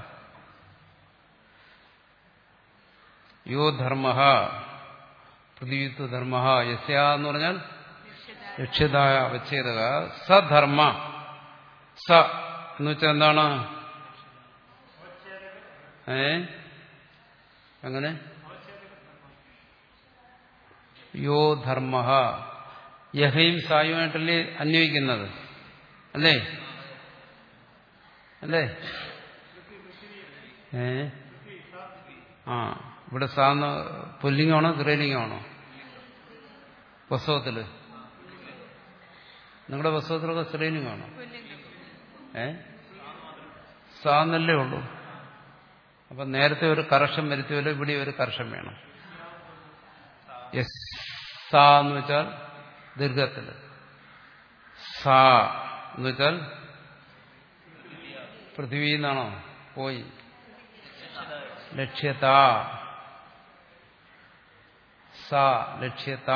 യോ ധർമ്മ പൃഥിവിത്വ ധർമ്മ. യസ്യ എന്ന് പറഞ്ഞാൽ ലക്ഷ്യതായ അവച്ഛേദക. സധർമ്മ. സ എന്ന് വെച്ചാൽ എന്താണ്? ഏ അങ്ങനെ യോ ധർമ്മ. യഹയും സായുമായിട്ടല്ലേ അന്വയിക്കുന്നത്, അല്ലേ? അല്ലേ? ഏ ആ ഇവിടെ സാന്ന് പുല്ലിംഗമാണോ സ്ത്രീലിംഗമാണോ പുസ്തകത്തില്? നിങ്ങളുടെ പുസ്തകത്തിലൊക്കെ സ്ത്രീലിംഗമാണോ? ഏ സാന്നല്ലേ ഉള്ളൂ. അപ്പൊ നേരത്തെ ഒരു കറക്ഷൻ വരുത്തിയല്ലോ, ഇവിടെ ഒരു കറക്ഷൻ വേണം. യസ് സാ എന്ന് വെച്ചാൽ ദീർഘത്തില്, സാ എന്ന് വെച്ചാൽ പൃഥ്വി എന്നാണോ? പോയി. ലക്ഷ്യത. സാ ലക്ഷ്യത.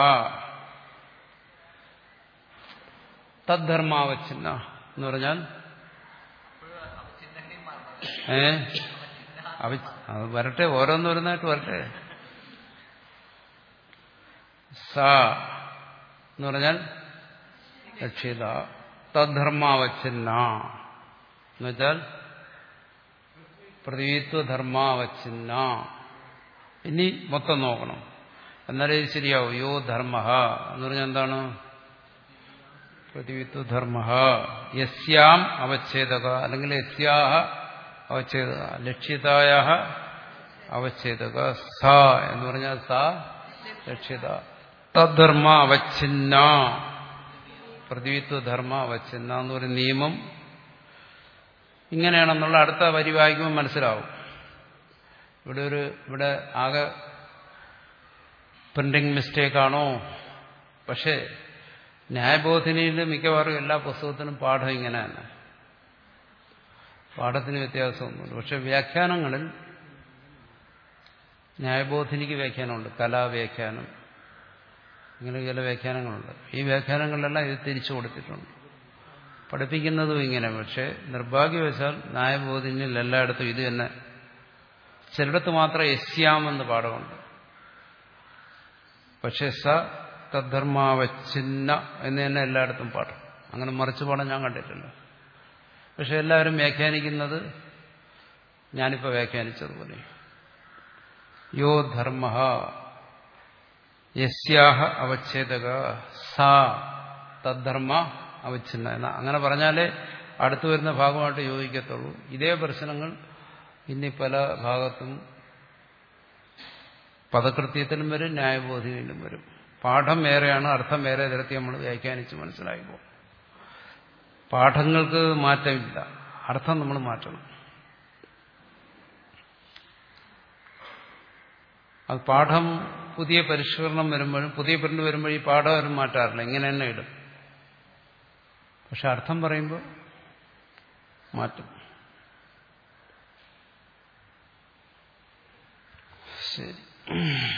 തദ്ധർമാവച്ഛിന്ന എന്ന് പറഞ്ഞാൽ ഏ അത് വരട്ടെ, ഓരോന്നോരോന്നായിട്ട് വരട്ടെ. സാ എന്ന് പറഞ്ഞാൽ ലക്ഷ്യത. തദ്ധർമാവച്ഛിന്ന എന്ന് വെച്ചാൽ പൃഥ്വിത്വധർമാവച്ഛിന്ന. ഇനി മൊത്തം നോക്കണം, എന്നാലേ ഇത് ശരിയാവും. യോ ധർമ്മ എന്ന് പറഞ്ഞാൽ എന്താണ്? പൃഥ്വിത്വധർമ്മ. യസ്യാം അവച്ഛേദക അല്ലെങ്കിൽ യസ്യാഹ അവച്ഛേദക. ലക്ഷ്യതായ അവച്ഛേദക. സ എന്ന് പറഞ്ഞാൽ സ ലക്ഷ്യത. തദ്ധർമ്മ അവച്ഛിന്ന പൃഥ്വിത്വധർമ്മ അവച്ഛിന്ന എന്ന് പറയുന്ന നിയമം ഇങ്ങനെയാണെന്നുള്ള അടുത്ത വരി വായിക്കുമ്പോൾ മനസ്സിലാവും. ഇവിടെ ഒരു ഇവിടെ ആകെ പ്രിന്റിംഗ് മിസ്റ്റേക്കാണോ? പക്ഷേ ന്യായബോധിനിയിൽ മിക്കവാറും എല്ലാ പുസ്തകത്തിനും പാഠം ഇങ്ങനെ തന്നെ, പാഠത്തിന് വ്യത്യാസമൊന്നുമില്ല. പക്ഷെ വ്യാഖ്യാനങ്ങളിൽ ന്യായബോധിനിക്ക് വ്യാഖ്യാനമുണ്ട്, കലാവ്യാഖ്യാനം, ഇങ്ങനെ ചില വ്യാഖ്യാനങ്ങളുണ്ട്. ഈ വ്യാഖ്യാനങ്ങളിലെല്ലാം ഇത് തിരിച്ചു കൊടുത്തിട്ടുണ്ട്. പഠിപ്പിക്കുന്നതും ഇങ്ങനെ. പക്ഷെ നിർഭാഗ്യവശാൽ ന്യായബോധിനിയിൽ എല്ലായിടത്തും ഇത് തന്നെ. ചിലയിടത്ത് മാത്രം യസ്യാമെന്ന് പാഠമുണ്ട്. പക്ഷെ സ തദ്ധർമാവച്ഛിന്ന എന്ന് തന്നെ എല്ലായിടത്തും പാഠം. അങ്ങനെ മറിച്ച് പാഠം ഞാൻ കണ്ടിട്ടില്ല. പക്ഷെ എല്ലാവരും വ്യാഖ്യാനിക്കുന്നത് ഞാനിപ്പോൾ വ്യാഖ്യാനിച്ചതുപോലെ. യോ ധർമ്മ യസ്യാഹ അവച്ഛേദക സാ തദ്ധർമ്മ അവച്ഛിന്ന എന്ന അങ്ങനെ പറഞ്ഞാലേ അടുത്തു വരുന്ന ഭാഗമായിട്ട് യോജിക്കത്തുള്ളൂ. ഇതേ പ്രശ്നങ്ങൾ ഇനി പല ഭാഗത്തും പദകൃത്യത്തിലും വരും, ന്യായബോധിയിലും വരും. പാഠം വേറെയാണ്, അർത്ഥം വേറെ തരത്തിൽ നമ്മൾ വ്യാഖ്യാനിച്ച് മനസ്സിലായിപ്പോൾ. പാഠങ്ങൾക്ക് മാറ്റമില്ല, അർത്ഥം നമ്മൾ മാറ്റണം. അത് പാഠം പുതിയ പരിഷ്കരണം വരുമ്പോഴും പുതിയ പ്രിന്റ് വരുമ്പോഴും ഈ പാഠം ആരും മാറ്റാറില്ല, ഇങ്ങനെ തന്നെ ഇടും. പക്ഷെ അർത്ഥം പറയുമ്പോൾ മാറ്റും. ശരി.